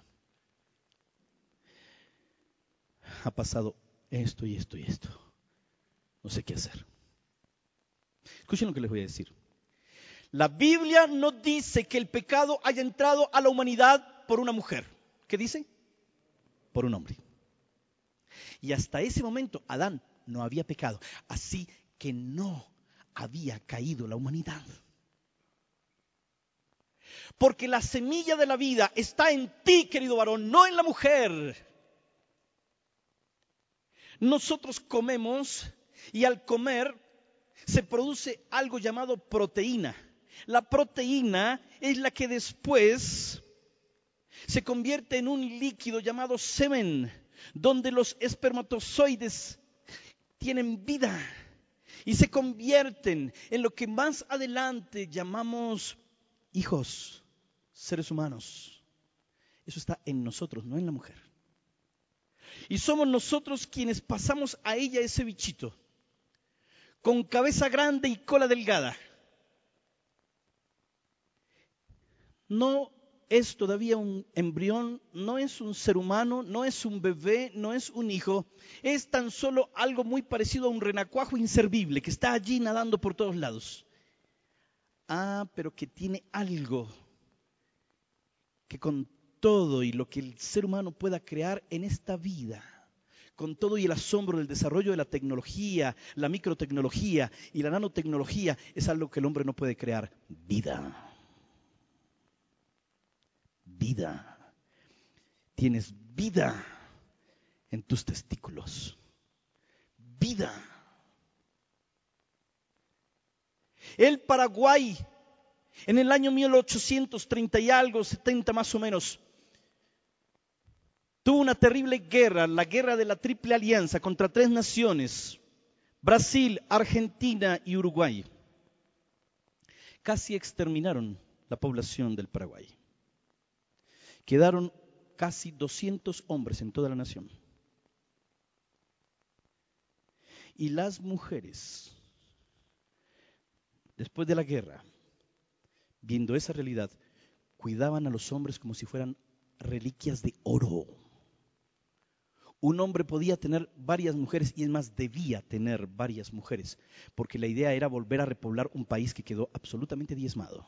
Ha pasado esto y esto y esto. No sé qué hacer. Escuchen lo que les voy a decir. La Biblia no dice que el pecado haya entrado a la humanidad por una mujer. ¿Qué dice? Por un hombre. Y hasta ese momento Adán no había pecado. Así que no había caído la humanidad. Porque la semilla de la vida está en ti, querido varón, no en la mujer. Nosotros comemos y al comer se produce algo llamado proteína. La proteína es la que después se convierte en un líquido llamado semen, donde los espermatozoides tienen vida y se convierten en lo que más adelante llamamos hijos, seres humanos. Eso está en nosotros, no en la mujer. Y somos nosotros quienes pasamos a ella ese bichito, con cabeza grande y cola delgada. No es todavía un embrión, no es un ser humano, no es un bebé, no es un hijo. Es tan solo algo muy parecido a un renacuajo inservible que está allí nadando por todos lados. Ah, pero que tiene algo que con todo y lo que el ser humano pueda crear en esta vida, con todo y el asombro del desarrollo de la tecnología, la microtecnología y la nanotecnología, es algo que el hombre no puede crear: vida. Vida. Tienes vida en tus testículos. Vida. El Paraguay, en el año mil ochocientos treinta y algo, setenta más o menos, tuvo una terrible guerra, la guerra de la Triple Alianza contra tres naciones: Brasil, Argentina y Uruguay. Casi exterminaron la población del Paraguay. Quedaron casi doscientos hombres en toda la nación. Y las mujeres, después de la guerra, viendo esa realidad, cuidaban a los hombres como si fueran reliquias de oro. Un hombre podía tener varias mujeres, y es más, debía tener varias mujeres, porque la idea era volver a repoblar un país que quedó absolutamente diezmado.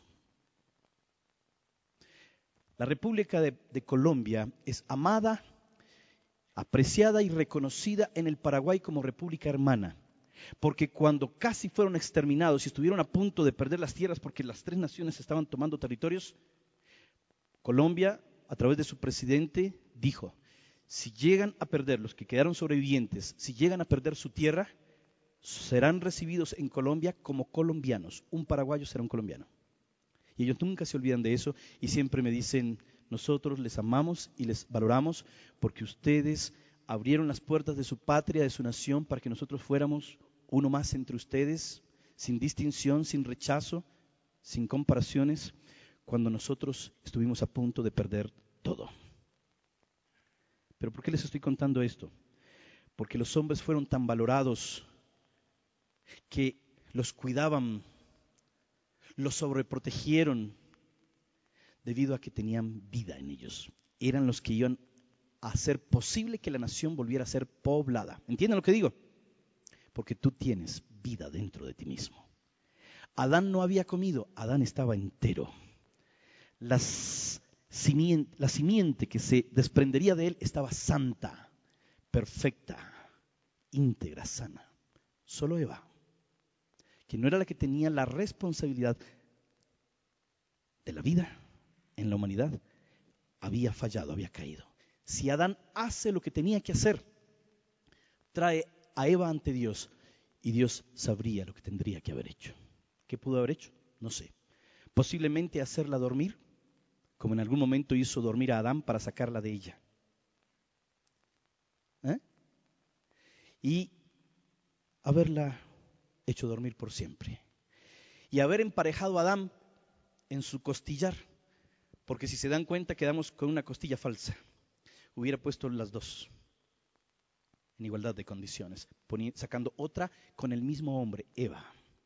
La República de, de Colombia es amada, apreciada y reconocida en el Paraguay como república hermana, porque cuando casi fueron exterminados y estuvieron a punto de perder las tierras porque las tres naciones estaban tomando territorios, Colombia, a través de su presidente, dijo: si llegan a perder, los que quedaron sobrevivientes, si llegan a perder su tierra, serán recibidos en Colombia como colombianos. Un paraguayo será un colombiano. Y ellos nunca se olvidan de eso y siempre me dicen: nosotros les amamos y les valoramos porque ustedes abrieron las puertas de su patria, de su nación, para que nosotros fuéramos uno más entre ustedes, sin distinción, sin rechazo, sin comparaciones, cuando nosotros estuvimos a punto de perder todo. ¿Pero por qué les estoy contando esto? porque los hombres fueron tan valorados que los cuidaban, los sobreprotegieron debido a que tenían vida en ellos. Eran los que iban a hacer posible que la nación volviera a ser poblada. ¿Entienden lo que digo? Porque tú tienes vida dentro de ti mismo. Adán no había comido, Adán estaba entero. Las simiente, la simiente que se desprendería de él estaba santa, perfecta, íntegra, sana. Solo Eva, que no era la que tenía la responsabilidad de la vida en la humanidad, había fallado, había caído. Si Adán hace lo que tenía que hacer, trae a Eva ante Dios y Dios sabría lo que tendría que haber hecho. ¿Qué pudo haber hecho? No sé. Posiblemente hacerla dormir, como en algún momento hizo dormir a Adán para sacarla de ella. ¿Eh? Y haberla hecho dormir por siempre. Y haber emparejado a Adán en su costillar, porque si se dan cuenta quedamos con una costilla falsa. Hubiera puesto las dos en igualdad de condiciones, poniendo, sacando otra con el mismo hombre, Eva.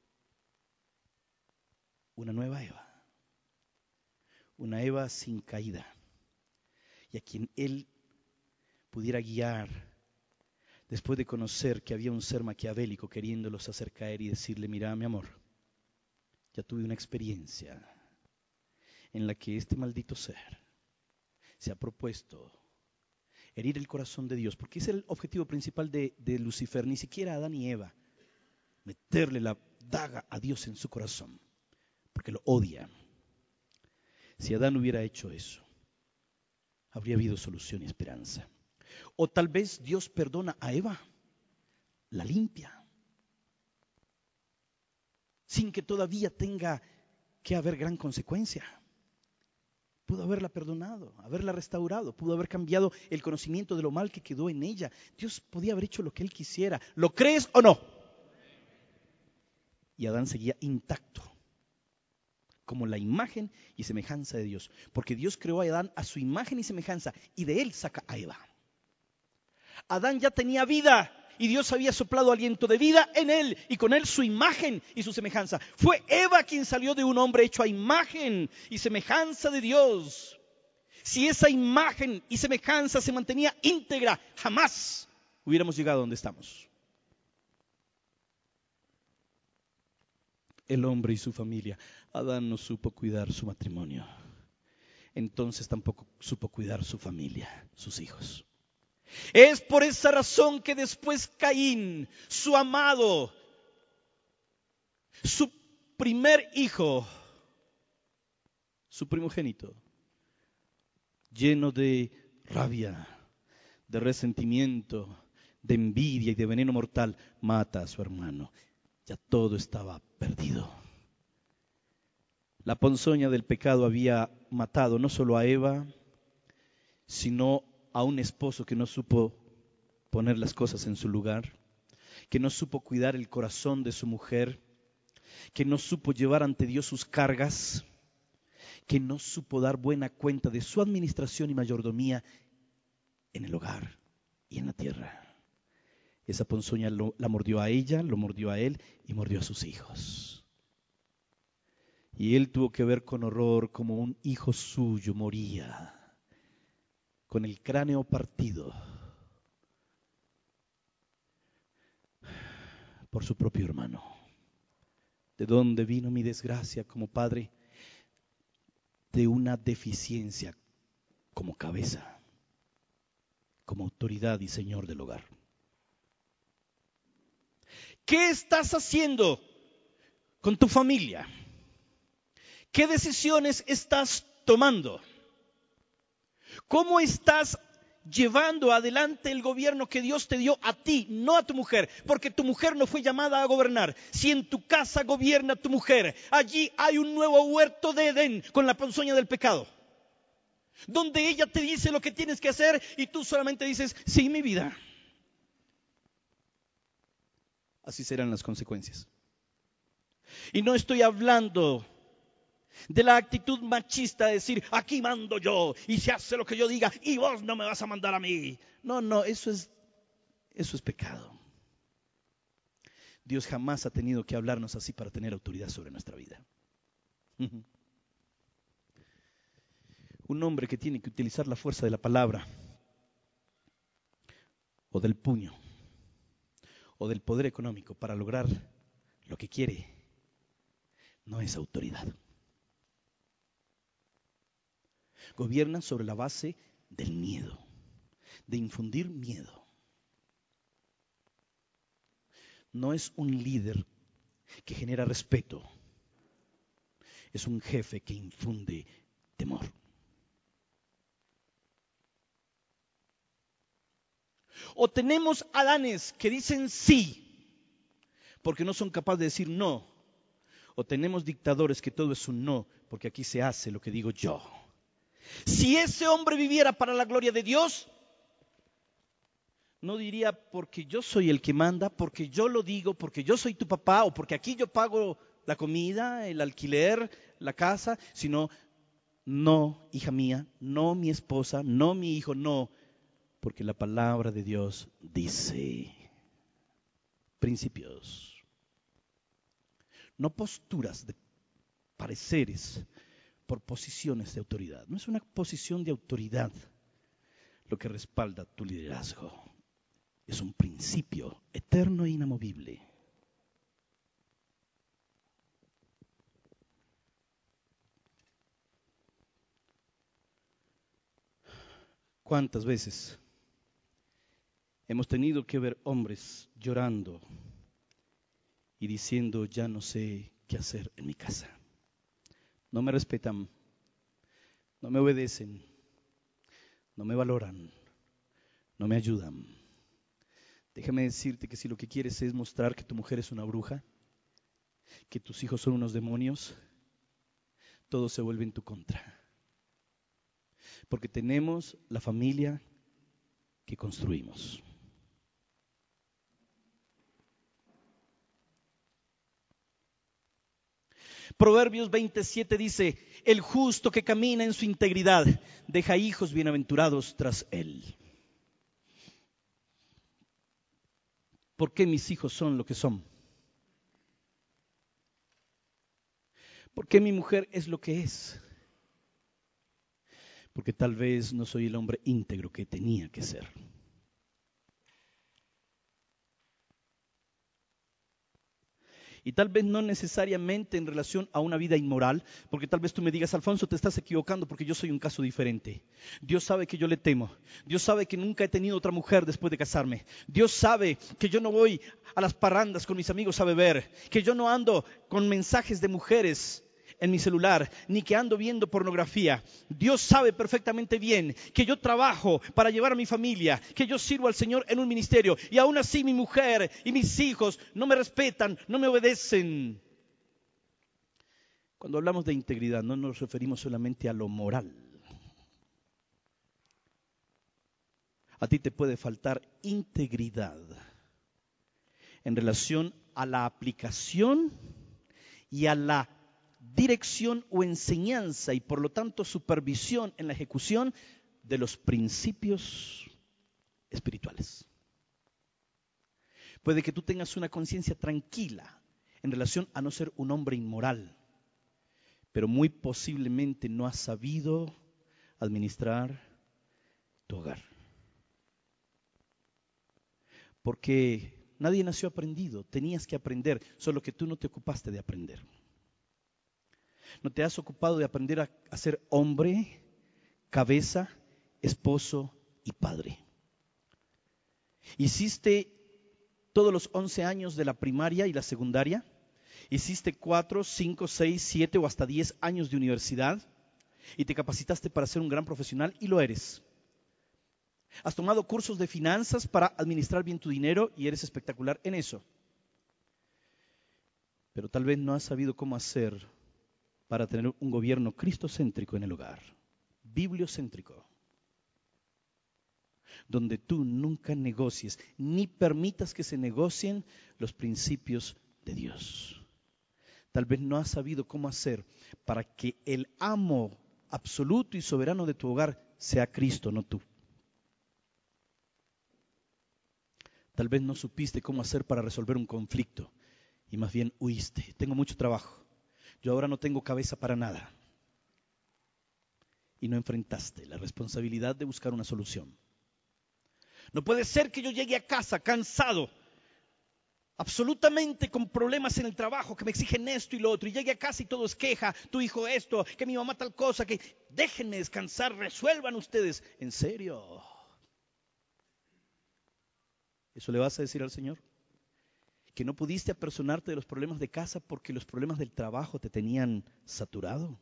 Una nueva Eva. Una Eva sin caída. Y a quien él pudiera guiar después de conocer que había un ser maquiavélico queriéndolos hacer caer y decirle: mira, mi amor, ya tuve una experiencia en la que este maldito ser se ha propuesto herir el corazón de Dios, porque es el objetivo principal de, de Lucifer, ni siquiera Adán y Eva, meterle la daga a Dios en su corazón, porque lo odia. Si Adán hubiera hecho eso, habría habido solución y esperanza. O tal vez Dios perdona a Eva, la limpia, sin que todavía tenga que haber gran consecuencia. Pudo haberla perdonado, haberla restaurado, pudo haber cambiado el conocimiento de lo mal que quedó en ella. Dios podía haber hecho lo que Él quisiera. ¿Lo crees o no? Y Adán seguía intacto, como la imagen y semejanza de Dios. Porque Dios creó a Adán a su imagen y semejanza, y de él saca a Eva. Adán ya tenía vida, y Dios había soplado aliento de vida en él, y con él su imagen y su semejanza. Fue Eva quien salió de un hombre hecho a imagen y semejanza de Dios. Si esa imagen y semejanza se mantenía íntegra, jamás hubiéramos llegado a donde estamos. El hombre y su familia. Adán no supo cuidar su matrimonio. Entonces tampoco supo cuidar su familia, sus hijos. Es por esa razón que después Caín, su amado, su primer hijo, su primogénito, lleno de rabia, de resentimiento, de envidia y de veneno mortal, mata a su hermano. Ya todo estaba perdido. La ponzoña del pecado había matado no solo a Eva, sino a un esposo que no supo poner las cosas en su lugar, que no supo cuidar el corazón de su mujer, que no supo llevar ante Dios sus cargas, que no supo dar buena cuenta de su administración y mayordomía en el hogar y en la tierra. Esa ponzoña lo, la mordió a ella, lo mordió a él y mordió a sus hijos. Y él tuvo que ver con horror como un hijo suyo moría, con el cráneo partido por su propio hermano. ¿De dónde vino mi desgracia como padre? De una deficiencia como cabeza, como autoridad y señor del hogar. ¿Qué estás haciendo con tu familia? ¿Qué decisiones estás tomando? ¿Cómo estás llevando adelante el gobierno que Dios te dio a ti, no a tu mujer? Porque tu mujer no fue llamada a gobernar. Si en tu casa gobierna tu mujer, allí hay un nuevo huerto de Edén con la ponzoña del pecado, donde ella te dice lo que tienes que hacer y tú solamente dices: sí, mi vida. Así serán las consecuencias. Y no estoy hablando de la actitud machista de decir: aquí mando yo y se hace lo que yo diga y vos no me vas a mandar a mí. No, no, eso es eso es pecado. Dios jamás ha tenido que hablarnos así para tener autoridad sobre nuestra vida. Un hombre que tiene que utilizar la fuerza de la palabra, o del puño, o del poder económico para lograr lo que quiere, no es autoridad. Gobiernan sobre la base del miedo, de infundir miedo. No es un líder que genera respeto, es un jefe que infunde temor. O tenemos Adanes que dicen sí, porque no son capaces de decir no. O tenemos dictadores que todo es un no, porque aquí se hace lo que digo yo. Si ese hombre viviera para la gloria de Dios, no diría porque yo soy el que manda, porque yo lo digo, porque yo soy tu papá, o porque aquí yo pago la comida, el alquiler, la casa, sino no, hija mía, no mi esposa, no mi hijo, no, porque la palabra de Dios dice principios, no posturas de pareceres por posiciones de autoridad. No es una posición de autoridad lo que respalda tu liderazgo. Es un principio eterno e inamovible. ¿Cuántas veces hemos tenido que ver hombres llorando y diciendo, ya no sé qué hacer en mi casa? No me respetan, no me obedecen, no me valoran, no me ayudan. Déjame decirte que si lo que quieres es mostrar que tu mujer es una bruja, que tus hijos son unos demonios, todo se vuelve en tu contra. Porque tenemos la familia que construimos. Proverbios veintisiete dice, el justo que camina en su integridad deja hijos bienaventurados tras él. ¿Por qué mis hijos son lo que son? ¿Por qué mi mujer es lo que es? Porque tal vez no soy el hombre íntegro que tenía que ser. Y tal vez no necesariamente en relación a una vida inmoral, porque tal vez tú me digas, Alfonso, te estás equivocando porque yo soy un caso diferente. Dios sabe que yo le temo. Dios sabe que nunca he tenido otra mujer después de casarme. Dios sabe que yo no voy a las parrandas con mis amigos a beber, que yo no ando con mensajes de mujeres en mi celular, ni que ando viendo pornografía. Dios sabe perfectamente bien que yo trabajo para llevar a mi familia, que yo sirvo al Señor en un ministerio, y aún así mi mujer y mis hijos no me respetan, no me obedecen. Cuando hablamos de integridad, no nos referimos solamente a lo moral. A ti te puede faltar integridad en relación a la aplicación y a la dirección o enseñanza y por lo tanto supervisión en la ejecución de los principios espirituales. Puede que tú tengas una conciencia tranquila en relación a no ser un hombre inmoral, pero muy posiblemente no has sabido administrar tu hogar. Porque nadie nació aprendido, tenías que aprender, solo que tú no te ocupaste de aprender. No te has ocupado de aprender a, a ser hombre, cabeza, esposo y padre. Hiciste todos los once años de la primaria y la secundaria. Hiciste cuatro, cinco, seis, siete o hasta diez años de universidad y te capacitaste para ser un gran profesional y lo eres. Has tomado cursos de finanzas para administrar bien tu dinero y eres espectacular en eso. Pero tal vez no has sabido cómo hacer para tener un gobierno cristocéntrico en el hogar, bibliocéntrico, donde tú nunca negocies, ni permitas que se negocien los principios de Dios. Tal vez no has sabido cómo hacer para que el amo absoluto y soberano de tu hogar sea Cristo, no tú. Tal vez no supiste cómo hacer para resolver un conflicto y más bien huiste. Tengo mucho trabajo. Yo ahora no tengo cabeza para nada. Y no enfrentaste la responsabilidad de buscar una solución. No puede ser que yo llegue a casa cansado, absolutamente con problemas en el trabajo, que me exigen esto y lo otro, y llegue a casa y todo es queja, tu hijo esto, que mi mamá tal cosa, que déjenme descansar, resuelvan ustedes. ¿En serio? ¿Eso le vas a decir al Señor? ¿Que no pudiste apersonarte de los problemas de casa porque los problemas del trabajo te tenían saturado?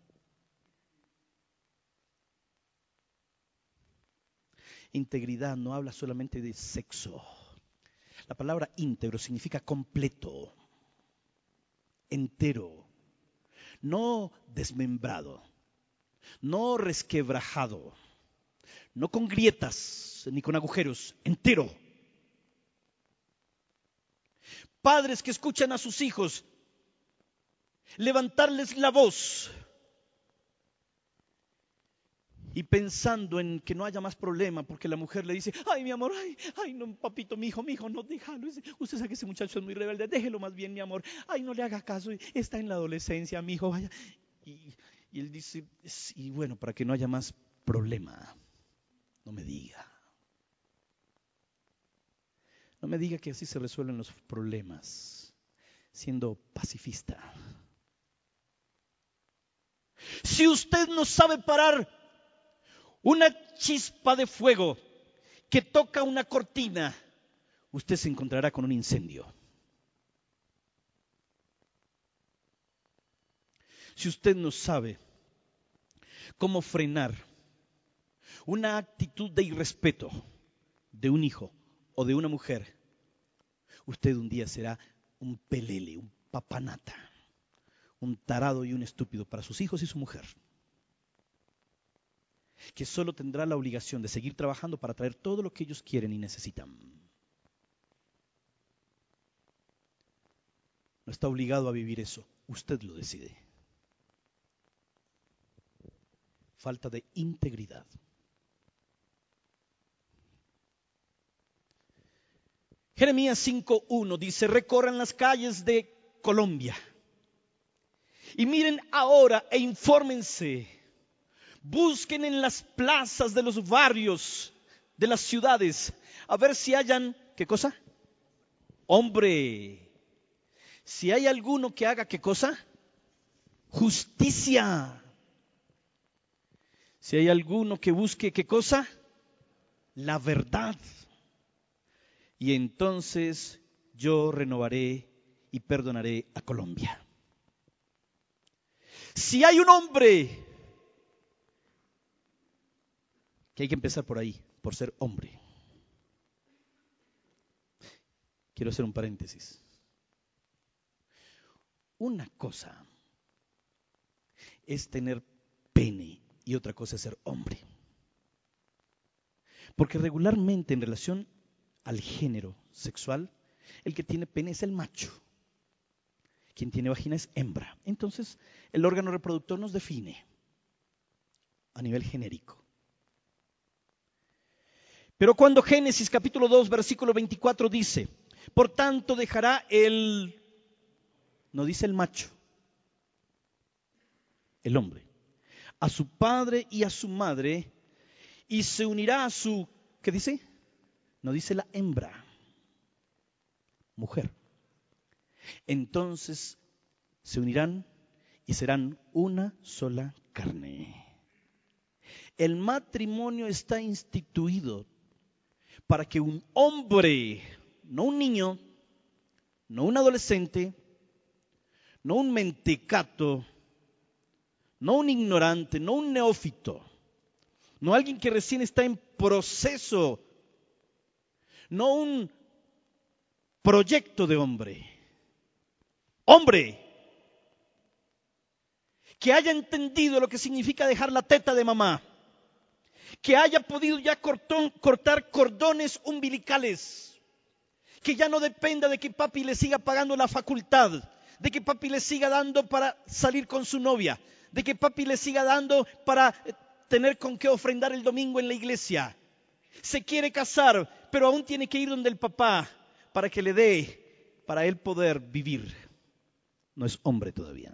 Integridad no habla solamente de sexo. La palabra íntegro significa completo, entero, no desmembrado, no resquebrajado, no con grietas ni con agujeros, entero. Padres que escuchan a sus hijos levantarles la voz y pensando en que no haya más problema, porque la mujer le dice, ay mi amor, ay, ay no, papito, mi hijo, mi hijo, no, déjalo, usted sabe que ese muchacho es muy rebelde, déjelo más bien, mi amor, ay, no le haga caso, está en la adolescencia, mi hijo, vaya. Y, y él dice, y bueno, para que no haya más problema, no me diga. No me diga que así se resuelven los problemas, siendo pacifista. Si usted no sabe parar una chispa de fuego que toca una cortina, usted se encontrará con un incendio. Si usted no sabe cómo frenar una actitud de irrespeto de un hijo o de una mujer, usted un día será un pelele, un papanata, un tarado y un estúpido para sus hijos y su mujer, que solo tendrá la obligación de seguir trabajando para traer todo lo que ellos quieren y necesitan. No está obligado a vivir eso, usted lo decide. Falta de integridad. Jeremías cinco uno dice, recorran las calles de Colombia y miren ahora e infórmense, busquen en las plazas de los barrios, de las ciudades, a ver si hayan, ¿qué cosa? Hombre, si hay alguno que haga, ¿qué cosa? Justicia. Si hay alguno que busque, ¿qué cosa? La verdad. Y entonces yo renovaré y perdonaré a Colombia. Si hay un hombre, que hay que empezar por ahí, por ser hombre. Quiero hacer un paréntesis. Una cosa es tener pene y otra cosa es ser hombre. Porque regularmente en relación al género sexual, el que tiene pene es el macho. Quien tiene vagina es hembra. Entonces, el órgano reproductor nos define a nivel genérico. Pero cuando Génesis capítulo dos, versículo veinticuatro dice, por tanto dejará el, no dice el macho, el hombre, a su padre y a su madre, y se unirá a su, ¿qué dice? No dice la hembra, mujer. Entonces se unirán y serán una sola carne. El matrimonio está instituido para que un hombre, no un niño, no un adolescente, no un mentecato, no un ignorante, no un neófito, no alguien que recién está en proceso, no un proyecto de hombre, hombre, que haya entendido lo que significa dejar la teta de mamá, que haya podido ya cortón, cortar cordones umbilicales, que ya no dependa de que papi le siga pagando la facultad, de que papi le siga dando para salir con su novia, de que papi le siga dando para tener con qué ofrendar el domingo en la iglesia. Se quiere casar, pero aún tiene que ir donde el papá. para que le dé, para él poder vivir. No es hombre todavía.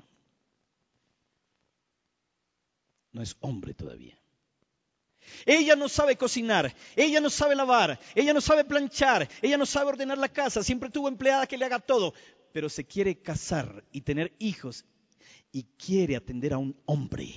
No es hombre todavía. Ella no sabe cocinar, ella no sabe lavar, ella no sabe planchar, ella no sabe ordenar la casa, siempre tuvo empleada que le haga todo, pero se quiere casar y tener hijos y quiere atender a un hombre.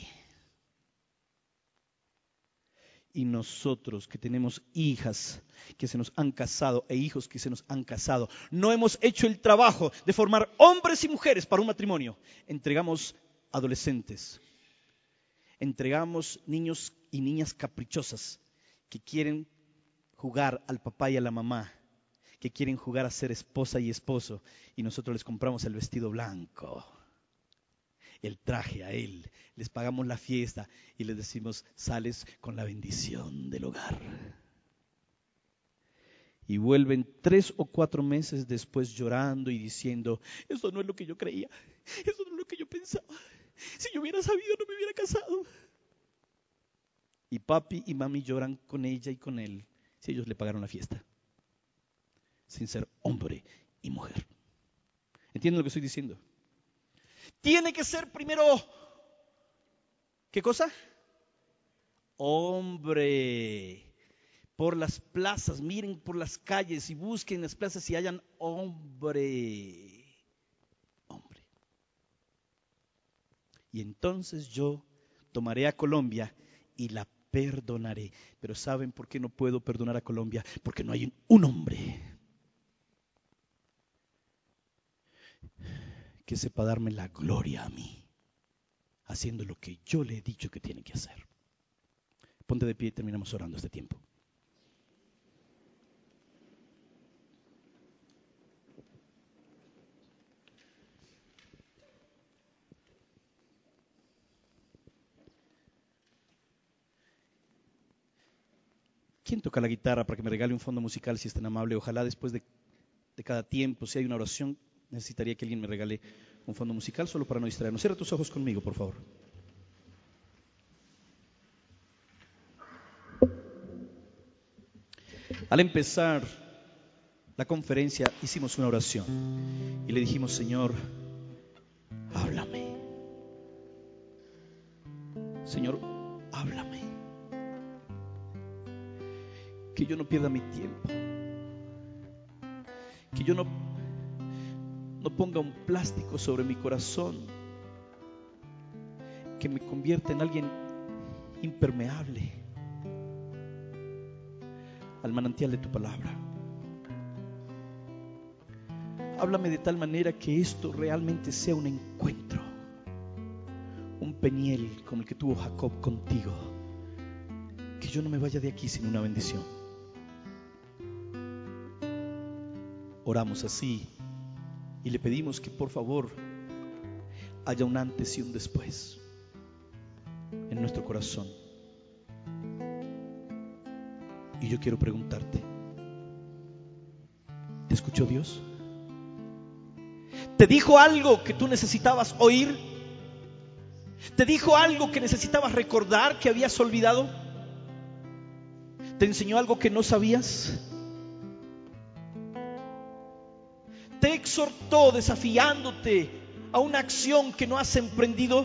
Y nosotros que tenemos hijas que se nos han casado e hijos que se nos han casado, no hemos hecho el trabajo de formar hombres y mujeres para un matrimonio. Entregamos adolescentes, entregamos niños y niñas caprichosas que quieren jugar al papá y a la mamá, que quieren jugar a ser esposa y esposo, y nosotros les compramos el vestido blanco, el traje a él, les pagamos la fiesta y les decimos, sales con la bendición del hogar. Y vuelven tres o cuatro meses después llorando y diciendo, eso no es lo que yo creía, eso no es lo que yo pensaba, si yo hubiera sabido no me hubiera casado. Y papi y mami lloran con ella y con él, si ellos le pagaron la fiesta, sin ser hombre y mujer. ¿Entienden lo que estoy diciendo? Tiene que ser primero, ¿qué cosa? Hombre. Por las plazas, miren por las calles y busquen en las plazas si hayan hombre. Hombre. Y entonces yo tomaré a Colombia y la perdonaré. Pero ¿saben por qué no puedo perdonar a Colombia? Porque no hay un, un hombre que sepa darme la gloria a mí, haciendo lo que yo le he dicho que tiene que hacer. Ponte de pie y terminamos orando este tiempo. ¿Quién toca la guitarra para que me regale un fondo musical si es tan amable? Ojalá después de, de cada tiempo, si hay una oración, necesitaría que alguien me regale un fondo musical solo para no distraernos. Cierra tus ojos conmigo, por favor. Al empezar la conferencia hicimos una oración y le dijimos, Señor, háblame. Señor, háblame. Que yo no pierda mi tiempo. Que yo no, no ponga un plástico sobre mi corazón que me convierta en alguien impermeable al manantial de tu palabra. Háblame de tal manera que esto realmente sea un encuentro, un peniel como el que tuvo Jacob contigo, que yo no me vaya de aquí sin una bendición. Oramos así y le pedimos que por favor haya un antes y un después en nuestro corazón. Y yo quiero preguntarte, ¿te escuchó Dios? ¿Te dijo algo que tú necesitabas oír? ¿Te dijo algo que necesitabas recordar que habías olvidado? ¿Te enseñó algo que no sabías? ¿Te exhortó desafiándote a una acción que no has emprendido?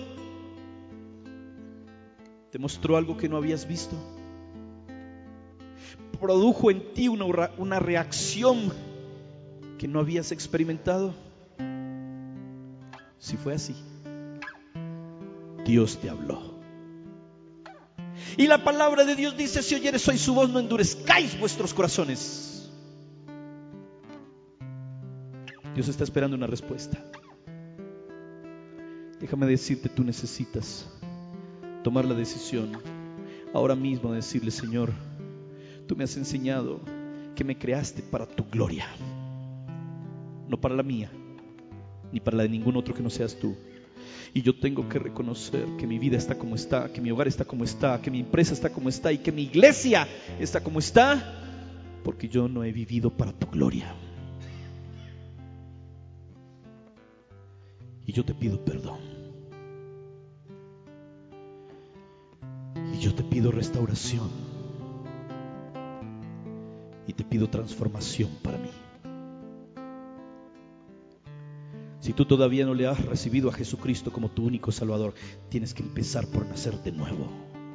¿Te mostró algo que no habías visto? ¿Produjo en ti una, una reacción que no habías experimentado? Si fue así, Dios te habló. Y la palabra de Dios dice, si oyeres hoy su voz, no endurezcáis vuestros corazones. Dios está esperando una respuesta. Déjame decirte, tú necesitas tomar la decisión ahora mismo de decirle, Señor, tú me has enseñado que me creaste para tu gloria, no para la mía, ni para la de ningún otro que no seas tú. Y yo tengo que reconocer que mi vida está como está, que mi hogar está como está, que mi empresa está como está y que mi iglesia está como está, porque yo no he vivido para tu gloria. Y yo te pido perdón. Y yo te pido restauración. Y te pido transformación para mí. Si tú todavía no le has recibido a Jesucristo como tu único Salvador, tienes que empezar por nacer de nuevo.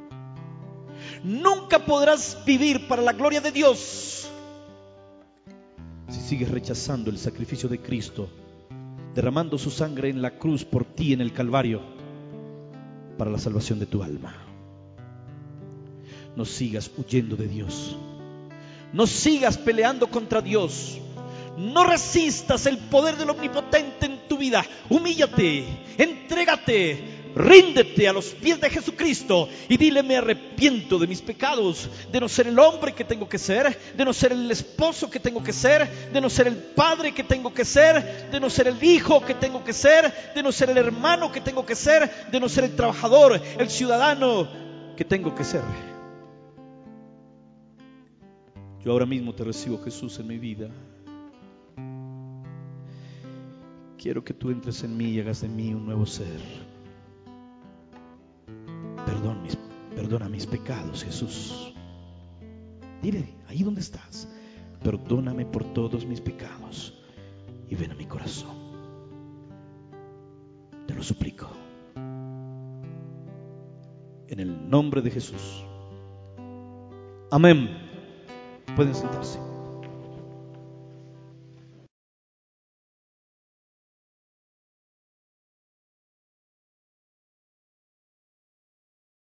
Nunca podrás vivir para la gloria de Dios si sigues rechazando el sacrificio de Cristo, derramando su sangre en la cruz por ti en el Calvario para la salvación de tu alma. No sigas huyendo de Dios. No sigas peleando contra Dios. No resistas el poder del Omnipotente en tu vida. Humíllate, entrégate, ríndete a los pies de Jesucristo y dile: me arrepiento de mis pecados, de no ser el hombre que tengo que ser, de no ser el esposo que tengo que ser, de no ser el padre que tengo que ser, de no ser el hijo que tengo que ser, de no ser el hermano que tengo que ser, de no ser el trabajador, el ciudadano que tengo que ser. Yo ahora mismo te recibo, Jesús, en mi vida. Quiero que tú entres en mí y hagas de mí un nuevo ser. Perdón mis, perdona mis pecados, Jesús. Dile ahí donde estás: perdóname por todos mis pecados y ven a mi corazón. Te lo suplico. En el nombre de Jesús. Amén. Pueden sentarse.